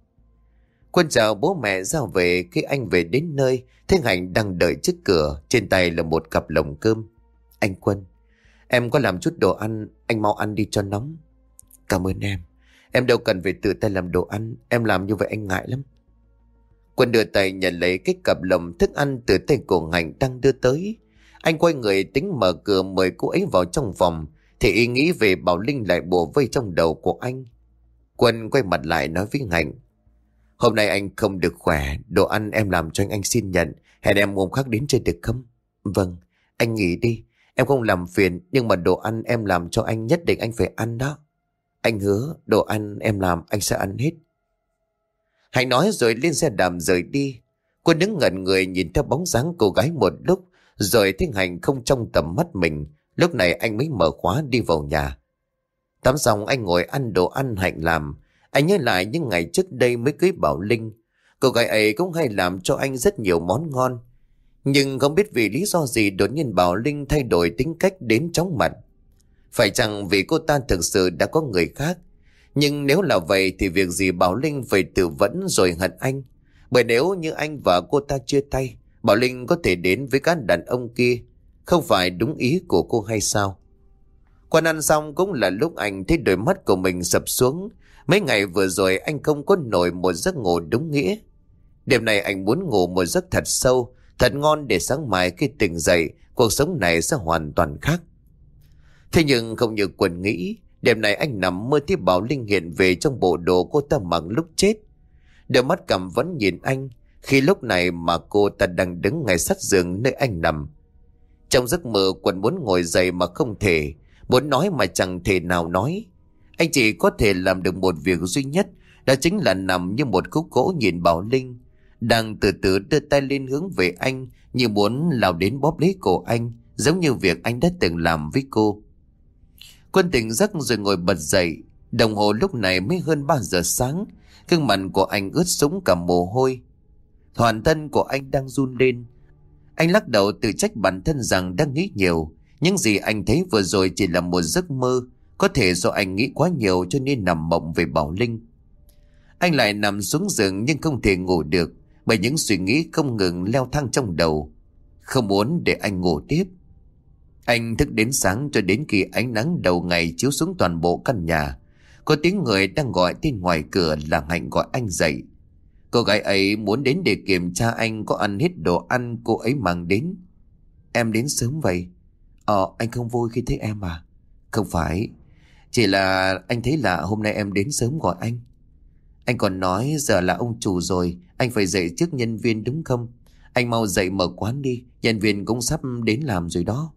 Quân chào bố mẹ ra về. Khi anh về đến nơi, thấy Hạnh đang đợi trước cửa, trên tay là một cặp lồng cơm. Anh Quân, em có làm chút đồ ăn, anh mau ăn đi cho nóng. Cảm ơn em. Em đâu cần phải tự tay làm đồ ăn, em làm như vậy anh ngại lắm. Quân đưa tay nhận lấy cái cặp lồng thức ăn từ tay cô Hạnh đang đưa tới. Anh quay người tính mở cửa mời cô ấy vào trong phòng, thì ý nghĩ về Bảo Linh lại bủa vây trong đầu của anh. Quân quay mặt lại nói với Hạnh: Hôm nay anh không được khỏe, đồ ăn em làm cho anh xin nhận. Hẹn em hôm khác đến chơi được không? Vâng, anh nghỉ đi. Em không làm phiền, nhưng mà đồ ăn em làm cho anh nhất định anh phải ăn đó. Anh hứa, đồ ăn em làm anh sẽ ăn hết. Hạnh nói rồi lên xe đạp rời đi. Quân đứng ngẩn người nhìn theo bóng dáng cô gái một lúc, rồi thấy Hạnh không trong tầm mắt mình. Lúc này anh mới mở khóa đi vào nhà. Tắm xong anh ngồi ăn đồ ăn Hạnh làm. Anh nhớ lại những ngày trước đây mới cưới Bảo Linh. Cô gái ấy cũng hay làm cho anh rất nhiều món ngon. Nhưng không biết vì lý do gì đột nhiên Bảo Linh thay đổi tính cách đến chóng mặt. Phải chăng vì cô ta thực sự đã có người khác? Nhưng nếu là vậy thì việc gì Bảo Linh phải tự vẫn rồi hận anh? Bởi nếu như anh và cô ta chia tay, Bảo Linh có thể đến với các đàn ông kia. Không phải đúng ý của cô hay sao? Quan ăn xong cũng là lúc anh thấy đôi mắt của mình sập xuống. Mấy ngày vừa rồi anh không có nổi một giấc ngủ đúng nghĩa. Đêm này anh muốn ngủ một giấc thật sâu, thật ngon để sáng mai khi tỉnh dậy, cuộc sống này sẽ hoàn toàn khác. Thế nhưng không như Quân nghĩ, đêm này anh nằm mơ thấy Bảo Linh hiện về trong bộ đồ cô ta mặc lúc chết. Đôi mắt cảm vẫn nhìn anh, khi lúc này mà cô ta đang đứng ngay sát giường nơi anh nằm. Trong giấc mơ Quân muốn ngồi dậy mà không thể, muốn nói mà chẳng thể nào nói. Anh chỉ có thể làm được một việc duy nhất, đó chính là nằm như một khúc gỗ nhìn Bảo Linh đang từ từ đưa tay lên hướng về anh, như muốn lao đến bóp lấy cổ anh, giống như việc anh đã từng làm với cô. Quân tỉnh giấc rồi ngồi bật dậy. Đồng hồ lúc này mới hơn 3 giờ sáng. Gương mặt của anh ướt sũng cả mồ hôi. Toàn thân của anh đang run lên. Anh lắc đầu tự trách bản thân rằng đang nghĩ nhiều. Những gì anh thấy vừa rồi chỉ là một giấc mơ. Có thể do anh nghĩ quá nhiều cho nên nằm mộng về Bảo Linh. Anh lại nằm xuống giường nhưng không thể ngủ được, bởi những suy nghĩ không ngừng leo thang trong đầu. Không muốn để anh ngủ tiếp. Anh thức đến sáng cho đến khi ánh nắng đầu ngày chiếu xuống toàn bộ căn nhà. Có tiếng người đang gọi tên ngoài cửa làm Hạnh gọi anh dậy. Cô gái ấy muốn đến để kiểm tra anh có ăn hết đồ ăn cô ấy mang đến. Em đến sớm vậy? Anh không vui khi thấy em à? Không phải, chỉ là anh thấy lạ hôm nay em đến sớm gọi anh. Anh còn nói giờ là ông chủ rồi, anh phải dậy trước nhân viên đúng không? Anh mau dậy mở quán đi, nhân viên cũng sắp đến làm rồi đó.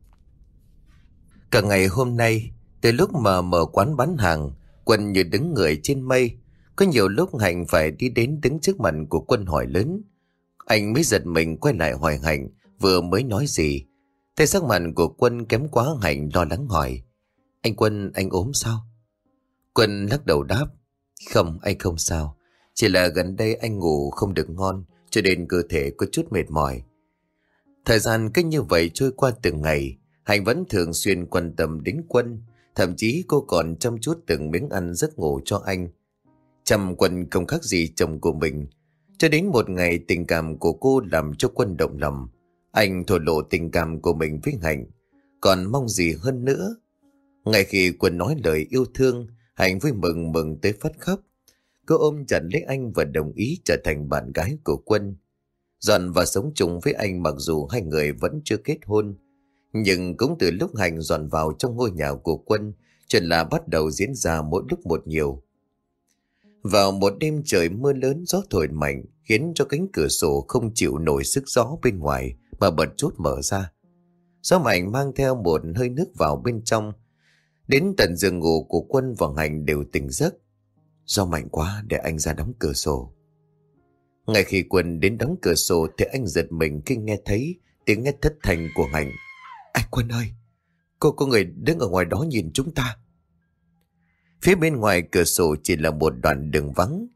Cả ngày hôm nay, từ lúc mà mở quán bán hàng, Quân như đứng người trên mây. Có nhiều lúc Hạnh phải đi đến đứng trước mặt của Quân hỏi lớn. Anh mới giật mình quay lại hỏi Hạnh vừa mới nói gì. Thấy sắc mặt của Quân kém quá, Hạnh lo lắng hỏi: Anh Quân, anh ốm sao? Quân lắc đầu đáp: Không, anh không sao. Chỉ là gần đây anh ngủ không được ngon, cho nên cơ thể có chút mệt mỏi. Thời gian cứ như vậy trôi qua từng ngày. Hạnh vẫn thường xuyên quan tâm đến Quân. Thậm chí cô còn chăm chút từng miếng ăn giấc ngủ cho anh. Chăm Quân không khác gì chồng của mình. Cho đến một ngày tình cảm của cô làm cho Quân động lòng. Anh thổ lộ tình cảm của mình với Hạnh. Còn mong gì hơn nữa? Ngay khi Quân nói lời yêu thương, Hạnh vui mừng tới phát khóc. Cô ôm chặt lấy anh và đồng ý trở thành bạn gái của Quân. Dọn vào sống chung với anh mặc dù hai người vẫn chưa kết hôn. Nhưng cũng từ lúc Hạnh dọn vào trong ngôi nhà của Quân, chuyện là bắt đầu diễn ra mỗi lúc một nhiều. Vào một đêm trời mưa lớn, gió thổi mạnh khiến cho cánh cửa sổ không chịu nổi sức gió bên ngoài mà bật chốt mở ra. Gió mạnh mang theo một hơi nước vào bên trong. Đến tận giường ngủ của Quân và Hạnh đều tỉnh giấc. Gió mạnh quá, để anh ra đóng cửa sổ. Ngay khi Quân đến đóng cửa sổ thì anh giật mình khi nghe thấy tiếng hét thất thanh của Hạnh. Anh Quân ơi, có người đứng ở ngoài đó nhìn chúng ta. Phía bên ngoài cửa sổ chỉ là một đoạn đường vắng.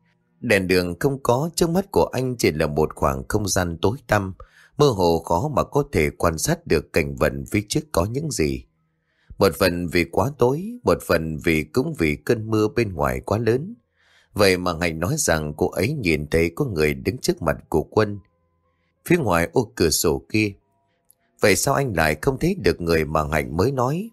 Đèn đường không có, trước mắt của anh chỉ là một khoảng không gian tối tăm, mơ hồ khó mà có thể quan sát được cảnh vật phía trước có những gì. Một phần vì quá tối, một phần cũng vì cơn mưa bên ngoài quá lớn. Vậy mà Hạnh nói rằng cô ấy nhìn thấy có người đứng trước mặt của Quân, phía ngoài ô cửa sổ kia. Vậy sao anh lại không thấy được người mà Hạnh mới nói?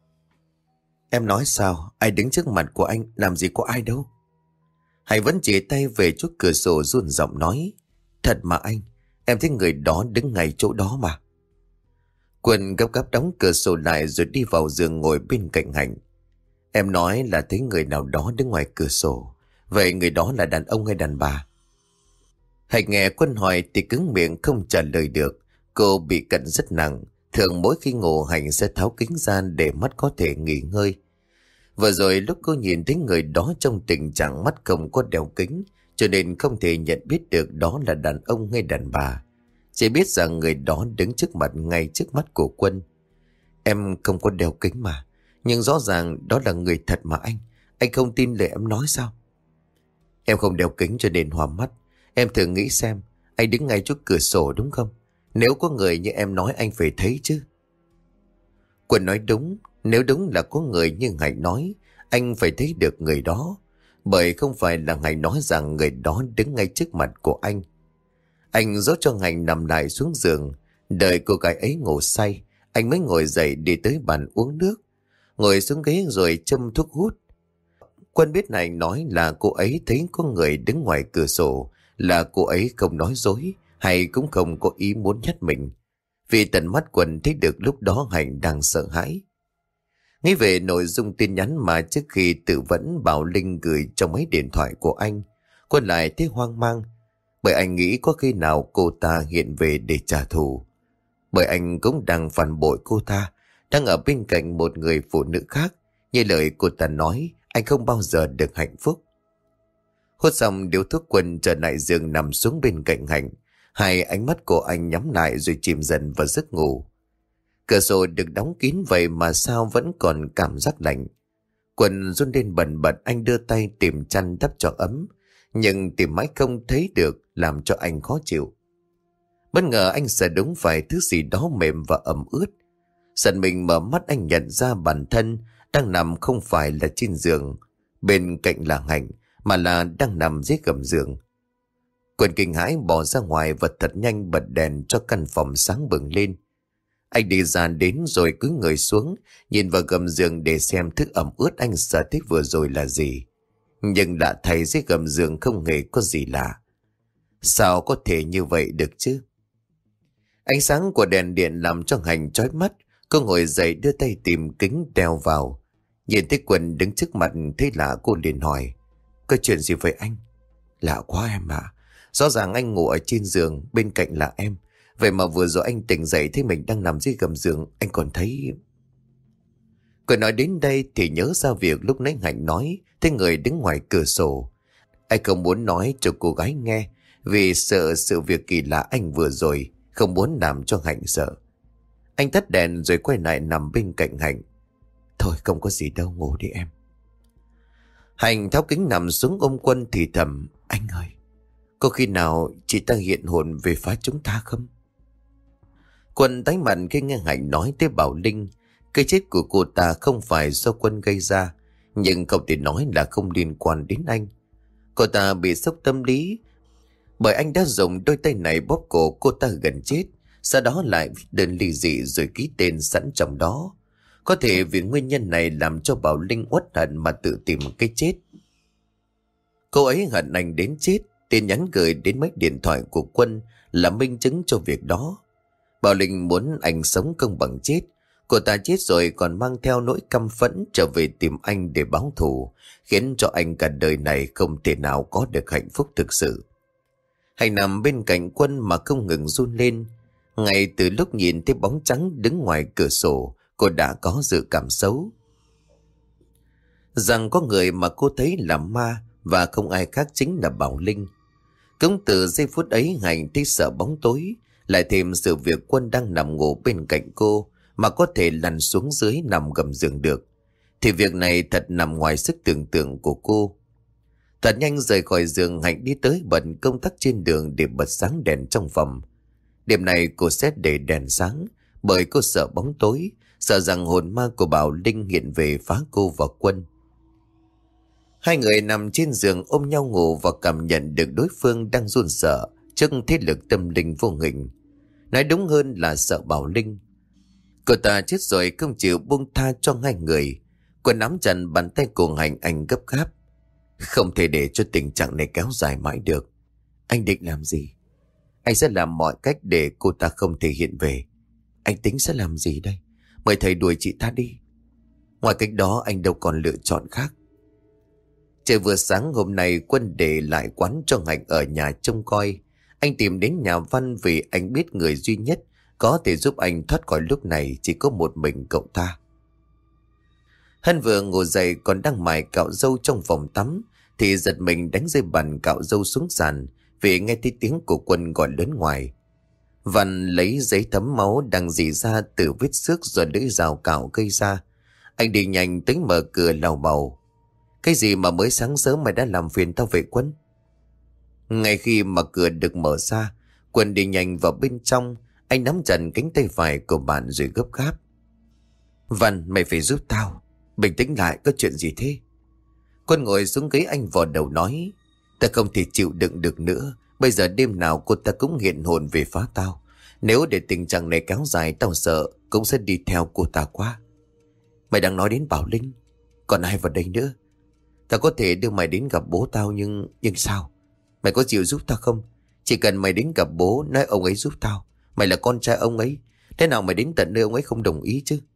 Em nói sao? Ai đứng trước mặt của anh? Làm gì có ai đâu. Hạnh vẫn chỉ tay về chỗ cửa sổ run giọng nói. Thật mà anh, em thấy người đó đứng ngay chỗ đó mà. Quân gấp gáp đóng cửa sổ lại rồi đi vào giường ngồi bên cạnh Hạnh. Em nói là thấy người nào đó đứng ngoài cửa sổ. Vậy người đó là đàn ông hay đàn bà? Hạnh nghe Quân hỏi thì cứng miệng không trả lời được. Cô bị cận rất nặng. Thường mỗi khi ngủ Hạnh sẽ tháo kính ra để mắt có thể nghỉ ngơi. Vừa rồi lúc cô nhìn thấy người đó trong tình trạng mắt không có đeo kính, cho nên không thể nhận biết được đó là đàn ông hay đàn bà. Chỉ biết rằng người đó đứng trước mặt ngay trước mắt của Quân. Em không có đeo kính mà, nhưng rõ ràng đó là người thật mà anh. Anh không tin lời em nói sao? Em không đeo kính cho nên hoa mắt. Em thử nghĩ xem, anh đứng ngay trước cửa sổ đúng không? Nếu có người như em nói anh phải thấy chứ. Quân nói đúng, nếu đúng là có người như Hạnh nói, anh phải thấy được người đó. Bởi không phải là Hạnh nói rằng người đó đứng ngay trước mặt của anh. Anh dỗ cho Hạnh nằm lại xuống giường, đợi cô gái ấy ngủ say. Anh mới ngồi dậy đi tới bàn uống nước, ngồi xuống ghế rồi châm thuốc hút. Quân biết Hạnh nói là cô ấy thấy có người đứng ngoài cửa sổ, là cô ấy không nói dối, hay cũng không có ý muốn nhắc mình. Vì tận mắt Quân thấy được lúc đó Hạnh đang sợ hãi. Nghĩ về nội dung tin nhắn mà trước khi tự vẫn Bảo Linh gửi trong mấy điện thoại của anh, Quân lại thấy hoang mang. Bởi anh nghĩ có khi nào cô ta hiện về để trả thù. Bởi anh cũng đang phản bội cô ta, đang ở bên cạnh một người phụ nữ khác. Như lời cô ta nói, anh không bao giờ được hạnh phúc. Hút xong điếu thuốc, Quân trở lại giường nằm xuống bên cạnh Hạnh. Hai ánh mắt của anh nhắm lại rồi chìm dần vào giấc ngủ. Cửa sổ được đóng kín vậy mà sao vẫn còn cảm giác lạnh. Quân run lên bần bật, anh đưa tay tìm chăn đắp cho ấm, nhưng tìm mãi không thấy được, làm cho anh khó chịu. Bất ngờ anh sờ đúng phải thứ gì đó mềm và ẩm ướt. Giật mình mở mắt, anh nhận ra bản thân đang nằm không phải là trên giường bên cạnh là Hạnh, mà là đang nằm dưới gầm giường. Quân kinh hãi bỏ ra ngoài và thật nhanh bật đèn cho căn phòng sáng bừng lên. Anh đi ra đến rồi cúi người xuống, nhìn vào gầm giường để xem thứ ẩm ướt anh sợ thích vừa rồi là gì. Nhưng lạ thay, dưới gầm giường không hề có gì lạ. Sao có thể như vậy được chứ? Ánh sáng của đèn điện làm cho Hạnh chói mắt. Cô ngồi dậy đưa tay tìm kính đeo vào. Nhìn thấy Quân đứng trước mặt thấy lạ, cô liền hỏi: có chuyện gì vậy anh? Lạ quá em ạ. Rõ ràng anh ngủ ở trên giường, bên cạnh là em. Vậy mà vừa rồi anh tỉnh dậy thấy mình đang nằm dưới gầm giường, anh còn thấy... Cô nói đến đây thì nhớ ra việc lúc nãy Hạnh nói thấy người đứng ngoài cửa sổ. Anh không muốn nói cho cô gái nghe, vì sợ sự việc kỳ lạ anh vừa rồi, không muốn làm cho Hạnh sợ. Anh tắt đèn rồi quay lại nằm bên cạnh Hạnh. Thôi không có gì đâu, ngủ đi em. Hạnh tháo kính nằm xuống ôm Quân thì thầm: anh ơi, có khi nào chị ta hiện hồn về phá chúng ta không? Quân tái mặt khi nghe Hạnh nói tới Bảo Linh. Cái chết của cô ta không phải do Quân gây ra, nhưng không thể nói là không liên quan đến anh. Cô ta bị sốc tâm lý bởi anh đã dùng đôi tay này bóp cổ cô ta gần chết, sau đó lại viết đơn ly dị rồi ký tên sẵn trong đó. Có thể vì nguyên nhân này làm cho Bảo Linh uất hận mà tự tìm cái chết. Cô ấy hận anh đến chết. Tin nhắn gửi đến mấy điện thoại của Quân là minh chứng cho việc đó. Bảo Linh muốn anh sống không bằng chết. Cô ta chết rồi còn mang theo nỗi căm phẫn trở về tìm anh để báo thù, khiến cho anh cả đời này không thể nào có được hạnh phúc thực sự. Hạnh nằm bên cạnh Quân mà không ngừng run lên. Ngay từ lúc nhìn thấy bóng trắng đứng ngoài cửa sổ, cô đã có dự cảm xấu. Rằng có người mà cô thấy là ma, và không ai khác chính là Bảo Linh. Cũng từ giây phút ấy Hạnh thấy sợ bóng tối, lại thêm sự việc Quân đang nằm ngủ bên cạnh cô mà có thể lăn xuống dưới nằm gầm giường được, thì việc này thật nằm ngoài sức tưởng tượng của cô. Thật nhanh rời khỏi giường, Hạnh đi tới bật công tắc trên đường để bật sáng đèn trong phòng. Đêm này cô sẽ để đèn sáng, bởi cô sợ bóng tối, sợ rằng hồn ma của Bảo Linh hiện về phá cô và Quân. Hai người nằm trên giường ôm nhau ngủ và cảm nhận được đối phương đang run sợ trước thế lực tâm linh vô hình. Nói đúng hơn là sợ Bảo Linh. Cô ta chết rồi không chịu buông tha cho hai người. Quân nắm chặt bàn tay của Hạnh, anh gấp gáp. Không thể để cho tình trạng này kéo dài mãi được. Anh định làm gì? Anh sẽ làm mọi cách để cô ta không thể hiện về. Anh tính sẽ làm gì đây? Mời thầy đuổi chị ta đi. Ngoài cách đó anh đâu còn lựa chọn khác. Trời vừa sáng hôm nay, Quân để lại quán cho Hạnh ở nhà trông coi. Anh tìm đến nhà Văn vì anh biết người duy nhất có thể giúp anh thoát khỏi lúc này chỉ có một mình cậu ta. Hân vừa ngồi dậy còn đang mài cạo râu trong phòng tắm thì giật mình đánh rơi bàn cạo râu xuống sàn vì nghe thấy tiếng của Quân gọi lớn ngoài. Văn lấy giấy thấm máu đang rỉ ra từ vết xước do lưỡi dao cạo gây ra. Anh đi nhanh tới mở cửa lào bầu. Cái gì mà mới sáng sớm mày đã làm phiền tao vậy Quân? Ngay khi mà cửa được mở ra, Quân đi nhanh vào bên trong. Anh nắm chặt cánh tay phải của bạn rồi gấp gáp. Văn, mày phải giúp tao. Bình tĩnh lại, có chuyện gì thế? Quân ngồi xuống ghế anh vò đầu nói. Ta không thể chịu đựng được nữa. Bây giờ đêm nào cô ta cũng hiện hồn về phá tao. Nếu để tình trạng này kéo dài, tao sợ cũng sẽ đi theo cô ta quá. Mày đang nói đến Bảo Linh. Còn ai vào đây nữa? Tao có thể đưa mày đến gặp bố tao nhưng sao? Mày có chịu giúp tao không? Chỉ cần mày đến gặp bố, nói ông ấy giúp tao. Mày là con trai ông ấy. Thế nào mày đến tận nơi ông ấy không đồng ý chứ?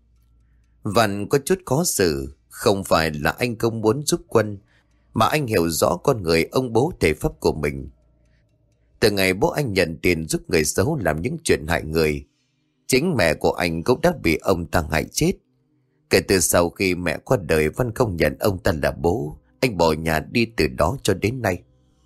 Văn có chút khó xử. Không phải là anh không muốn giúp Quân, mà anh hiểu rõ con người ông bố thể pháp của mình. Từ ngày bố anh nhận tiền giúp người xấu làm những chuyện hại người, chính mẹ của anh cũng đã bị ông ta hại chết. Kể từ sau khi mẹ qua đời, Văn không nhận ông ta là bố. Anh bỏ nhà đi từ đó cho đến nay.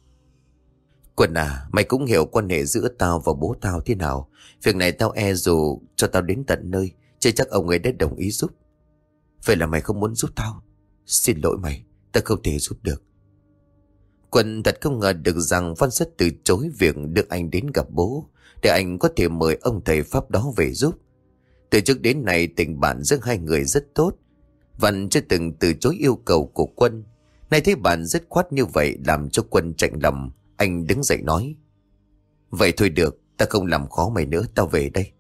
Quân à, mày cũng hiểu quan hệ giữa tao và bố tao thế nào. Việc này tao e dù cho tao đến tận nơi, chưa chắc ông ấy đã đồng ý giúp. Vậy là mày không muốn giúp tao? Xin lỗi mày, tao không thể giúp được. Quân thật không ngờ được rằng Văn sẽ từ chối việc đưa anh đến gặp bố, để anh có thể mời ông thầy pháp đó về giúp. Từ trước đến nay tình bạn giữa hai người rất tốt. Văn chưa từng từ chối yêu cầu của Quân. Nay thấy bạn dứt khoát như vậy làm cho Quân chạnh lòng. Anh đứng dậy nói. Vậy thôi được, ta không làm khó mày nữa, tao về đây.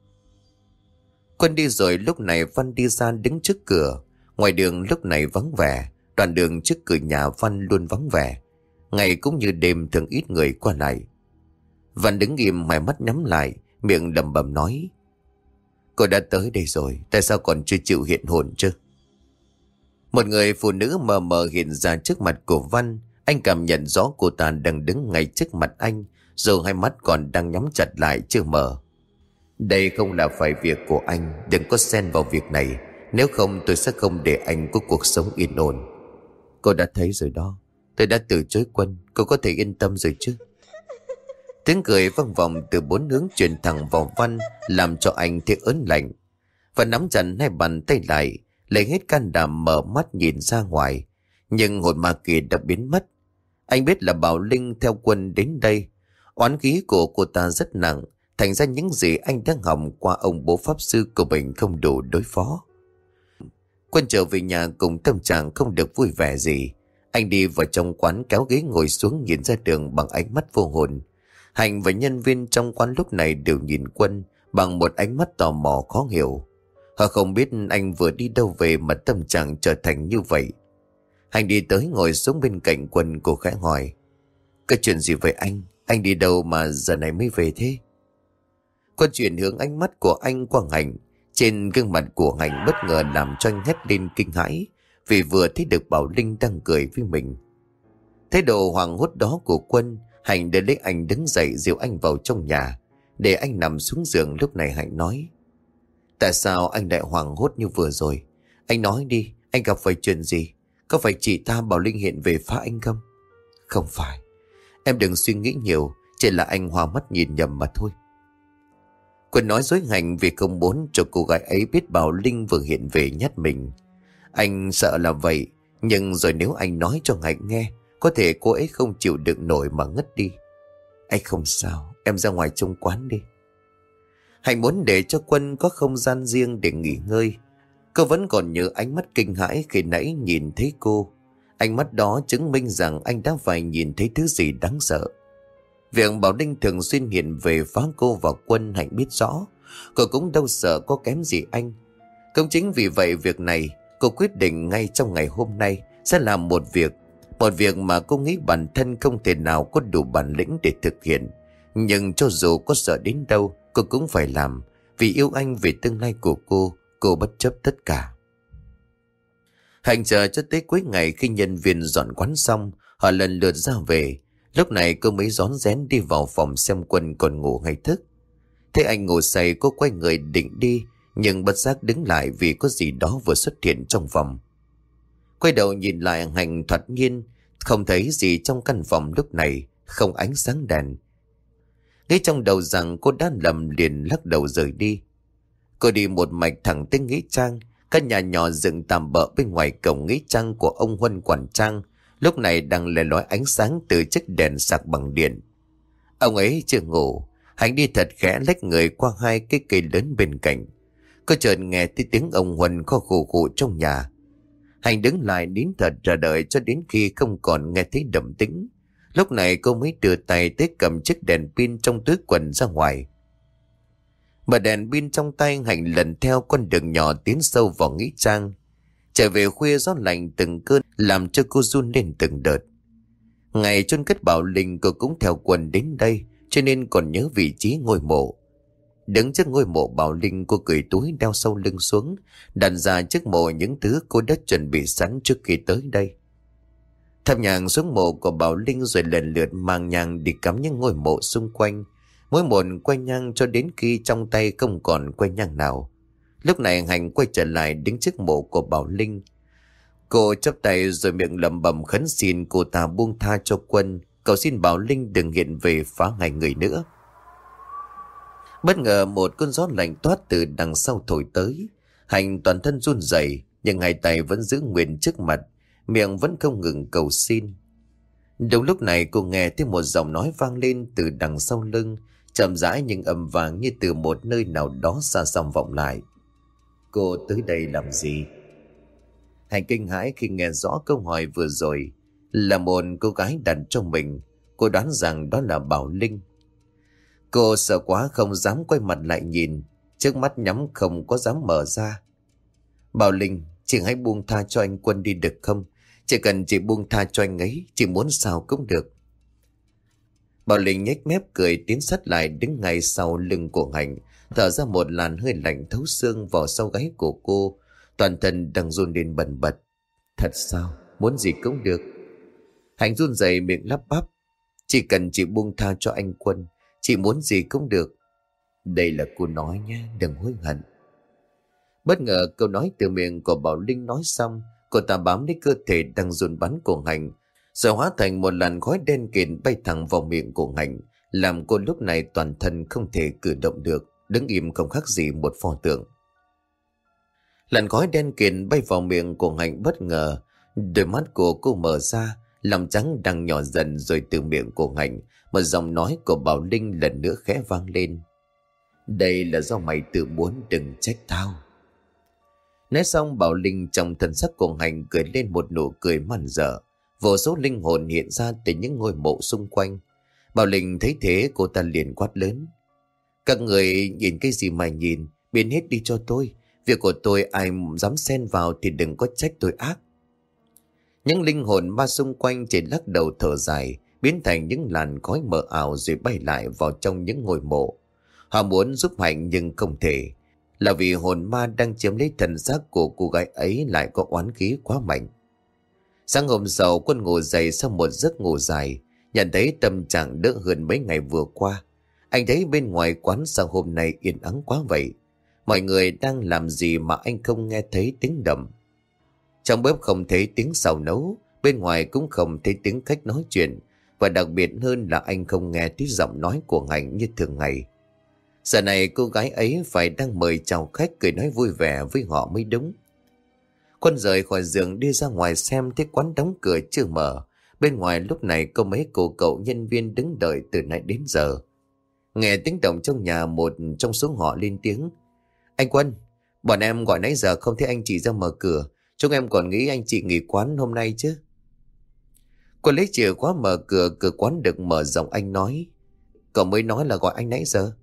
Quân đi rồi, lúc này Văn đi ra đứng trước cửa. Ngoài đường lúc này vắng vẻ. Đoạn đường trước cửa nhà Văn luôn vắng vẻ. Ngày cũng như đêm thường ít người qua lại. Văn đứng im, hai mắt nhắm lại, miệng lẩm bẩm nói. Cô đã tới đây rồi, tại sao còn chưa chịu hiện hồn chứ? Một người phụ nữ mờ mờ hiện ra trước mặt của Văn. Anh cảm nhận rõ cô ta đang đứng ngay trước mặt anh, dù hai mắt còn đang nhắm chặt lại chưa mở. Đây không là phải việc của anh, đừng có xen vào việc này. Nếu không tôi sẽ không để anh có cuộc sống yên ổn. Cô đã thấy rồi đó, tôi đã từ chối Quân, cô có thể yên tâm rồi chứ? Tiếng cười vang vọng từ bốn hướng truyền thẳng vào Văn, làm cho anh thấy ớn lạnh. Và nắm chặt hai bàn tay lại, lấy hết can đảm mở mắt nhìn ra ngoài. Nhưng hồn ma kia đã biến mất. Anh biết là Bảo Linh theo Quân đến đây. Oán khí của cô ta rất nặng, thành ra những gì anh đang học qua ông bố pháp sư của mình không đủ đối phó. Quân trở về nhà cùng tâm trạng không được vui vẻ gì. Anh đi vào trong quán, kéo ghế ngồi xuống nhìn ra đường bằng ánh mắt vô hồn. Hạnh và nhân viên trong quán lúc này đều nhìn Quân bằng một ánh mắt tò mò khó hiểu. Họ không biết anh vừa đi đâu về mà tâm trạng trở thành như vậy. Hạnh đi tới ngồi xuống bên cạnh Quân, cô khẽ hỏi. Cái chuyện gì vậy anh? Anh đi đâu mà giờ này mới về thế? Quân chuyển hướng ánh mắt của anh qua Hạnh. Trên gương mặt của Hạnh bất ngờ làm cho anh hét lên kinh hãi, vì vừa thấy được Bảo Linh đang cười với mình. Thái độ hoảng hốt đó của Quân, Hạnh để lấy anh đứng dậy dìu anh vào trong nhà, để anh nằm xuống giường. Lúc này Hạnh nói. Tại sao anh lại hoảng hốt như vừa rồi? Anh nói đi, anh gặp phải chuyện gì? Có phải chị ta Bảo Linh hiện về phá anh không? Không phải. Em đừng suy nghĩ nhiều, chỉ là anh hoa mắt nhìn nhầm mà thôi. Quân nói dối Hạnh vì không muốn cho cô gái ấy biết Bảo Linh vừa hiện về nhát mình. Anh sợ là vậy, nhưng rồi nếu anh nói cho Hạnh nghe, Có thể cô ấy không chịu đựng nổi mà ngất đi. Anh không sao, em ra ngoài trông quán đi. Hạnh muốn để cho Quân có không gian riêng để nghỉ ngơi. Cô vẫn còn nhớ ánh mắt kinh hãi khi nãy nhìn thấy cô. Ánh mắt đó chứng minh rằng anh đã phải nhìn thấy thứ gì đáng sợ. Việc Bảo Linh thường xuyên hiện về phá cô và Quân, Hạnh biết rõ. Cô cũng đâu sợ có kém gì anh. Cũng chính vì vậy việc này cô quyết định ngay trong ngày hôm nay sẽ làm một việc mà cô nghĩ bản thân không thể nào có đủ bản lĩnh để thực hiện. Nhưng cho dù có sợ đến đâu, cô cũng phải làm. Vì yêu anh, vì tương lai của cô bất chấp tất cả. Hạnh chờ cho tới cuối ngày, khi nhân viên dọn quán xong, họ lần lượt ra về. Lúc này cô mới rón rén đi vào phòng xem Quân còn ngủ hay thức. Thấy anh ngủ say, cô quay người định đi, nhưng bất giác đứng lại vì có gì đó vừa xuất hiện trong phòng. Quay đầu nhìn lại, Hạnh thoạt nhiên không thấy gì trong căn phòng lúc này, không ánh sáng đèn. Nghĩ trong đầu rằng cô đã lầm, liền lắc đầu rời đi. Cô đi một mạch thẳng tới nghĩa trang. Căn nhà nhỏ dựng tạm bợ bên ngoài cổng nghĩa trang của ông Huân quản trang lúc này đang lè lói ánh sáng từ chiếc đèn sạc bằng điện. Ông ấy chưa ngủ. Hạnh đi thật khẽ lách người qua hai cái cây lớn bên cạnh. Cô chợt nghe thấy tiếng ông Huân kho khủ khủ trong nhà. Hạnh đứng lại nín thật chờ đợi cho đến khi không còn nghe thấy động tĩnh. Lúc này cô mới đưa tay tới cầm chiếc đèn pin trong túi quần ra ngoài. Bật đèn pin trong tay, Hạnh lần theo con đường nhỏ tiến sâu vào nghĩa trang. Trở về khuya, gió lạnh từng cơn làm cho cô run lên từng đợt. Ngày chôn cất Bảo Linh, cô cũng theo Quân đến đây, cho nên còn nhớ vị trí ngôi mộ. Đứng trước ngôi mộ Bảo Linh, cô cởi túi đeo sau lưng xuống, đặt ra trước mộ những thứ cô đã chuẩn bị sẵn trước khi tới đây. Thắp nhang xuống mộ của Bảo Linh rồi lần lượt mang nhang đi cắm những ngôi mộ xung quanh. Mỗi một que nhang cho đến khi trong tay không còn que nhang nào. Lúc này Hạnh quay trở lại đứng trước mộ của Bảo Linh. Cô chắp tay rồi miệng lẩm bẩm khấn xin cô ta buông tha cho Quân, cầu xin Bảo Linh đừng hiện về phá ngày người nữa. Bất ngờ một cơn gió lạnh toát từ đằng sau thổi tới. Hạnh toàn thân run rẩy, nhưng hai tay vẫn giữ nguyên trước mặt, miệng vẫn không ngừng cầu xin. Đúng lúc này cô nghe thấy một giọng nói vang lên từ đằng sau lưng, chậm rãi nhưng ầm vang như từ một nơi nào đó xa xăm vọng lại. Cô tới đây làm gì? Hạnh kinh hãi khi nghe rõ câu hỏi vừa rồi. Là một cô gái đặt trong mình. Cô đoán rằng đó là Bảo Linh. Cô sợ quá không dám quay mặt lại nhìn. Trước mắt nhắm không có dám mở ra. Bảo Linh, chị hãy buông tha cho anh Quân đi được không? Chỉ cần chị buông tha cho anh ấy, chị muốn sao cũng được. Bảo Linh nhếch mép cười tiến sát lại đứng ngay sau lưng của Hạnh, thở ra một làn hơi lạnh thấu xương vào sau gáy của cô, toàn thân đang run lên bần bật. Thật sao? Muốn gì cũng được. Hạnh run rẩy miệng lắp bắp. Chỉ cần chị buông tha cho anh Quân, chị muốn gì cũng được. Đây là cô nói nhé, đừng hối hận. Bất ngờ câu nói từ miệng của Bảo Linh nói xong, cô ta bám lấy cơ thể đang run bắn của Hạnh, rồi hóa thành một làn khói đen kịt bay thẳng vào miệng của Hạnh, làm cô lúc này toàn thân không thể cử động được, đứng im không khác gì một pho tượng. Làn khói đen kịt bay vào miệng của Hạnh bất ngờ, đôi mắt của cô mở ra, lòng trắng đang nhỏ dần, rồi từ miệng của Hạnh, một giọng nói của Bảo Linh lần nữa khẽ vang lên. Đây là do mày tự muốn, đừng trách tao. Nói xong, Bảo Linh trong thân sắc của Hạnh cười lên một nụ cười man dở. Vô số linh hồn hiện ra từ những ngôi mộ xung quanh. Bảo Linh thấy thế, cô ta liền quát lớn. Các người nhìn cái gì mà nhìn, biến hết đi cho tôi. Việc của tôi ai dám xen vào thì đừng có trách tôi ác. Những linh hồn ma xung quanh chỉ lắc đầu thở dài, biến thành những làn khói mờ ảo rồi bay lại vào trong những ngôi mộ. Họ muốn giúp Hạnh nhưng không thể, là vì hồn ma đang chiếm lấy thần xác của cô gái ấy lại có oán khí quá mạnh. Sáng hôm sau, Quân ngủ dậy sau một giấc ngủ dài, nhận thấy tâm trạng đỡ hơn mấy ngày vừa qua. Anh thấy bên ngoài quán sao hôm nay yên ắng quá vậy. Mọi người đang làm gì mà anh không nghe thấy tiếng động. Trong bếp không thấy tiếng xào nấu, bên ngoài cũng không thấy tiếng khách nói chuyện, và đặc biệt hơn là anh không nghe thấy giọng nói của Hạnh như thường ngày. Giờ này cô gái ấy phải đang mời chào khách, cười nói vui vẻ với họ mới đúng. Quân rời khỏi giường đi ra ngoài xem thấy quán đóng cửa chưa mở, Bên ngoài lúc này có mấy cô cậu nhân viên đứng đợi từ nãy đến giờ. Nghe tiếng động trong nhà, một trong số họ lên tiếng: Anh Quân, bọn em gọi nãy giờ không thấy anh chị ra mở cửa. Chúng em còn nghĩ anh chị nghỉ quán hôm nay chứ. Quân lấy chìa khóa mở cửa, cửa quán được mở rộng. Anh nói: Cậu mới nói là gọi anh nãy giờ.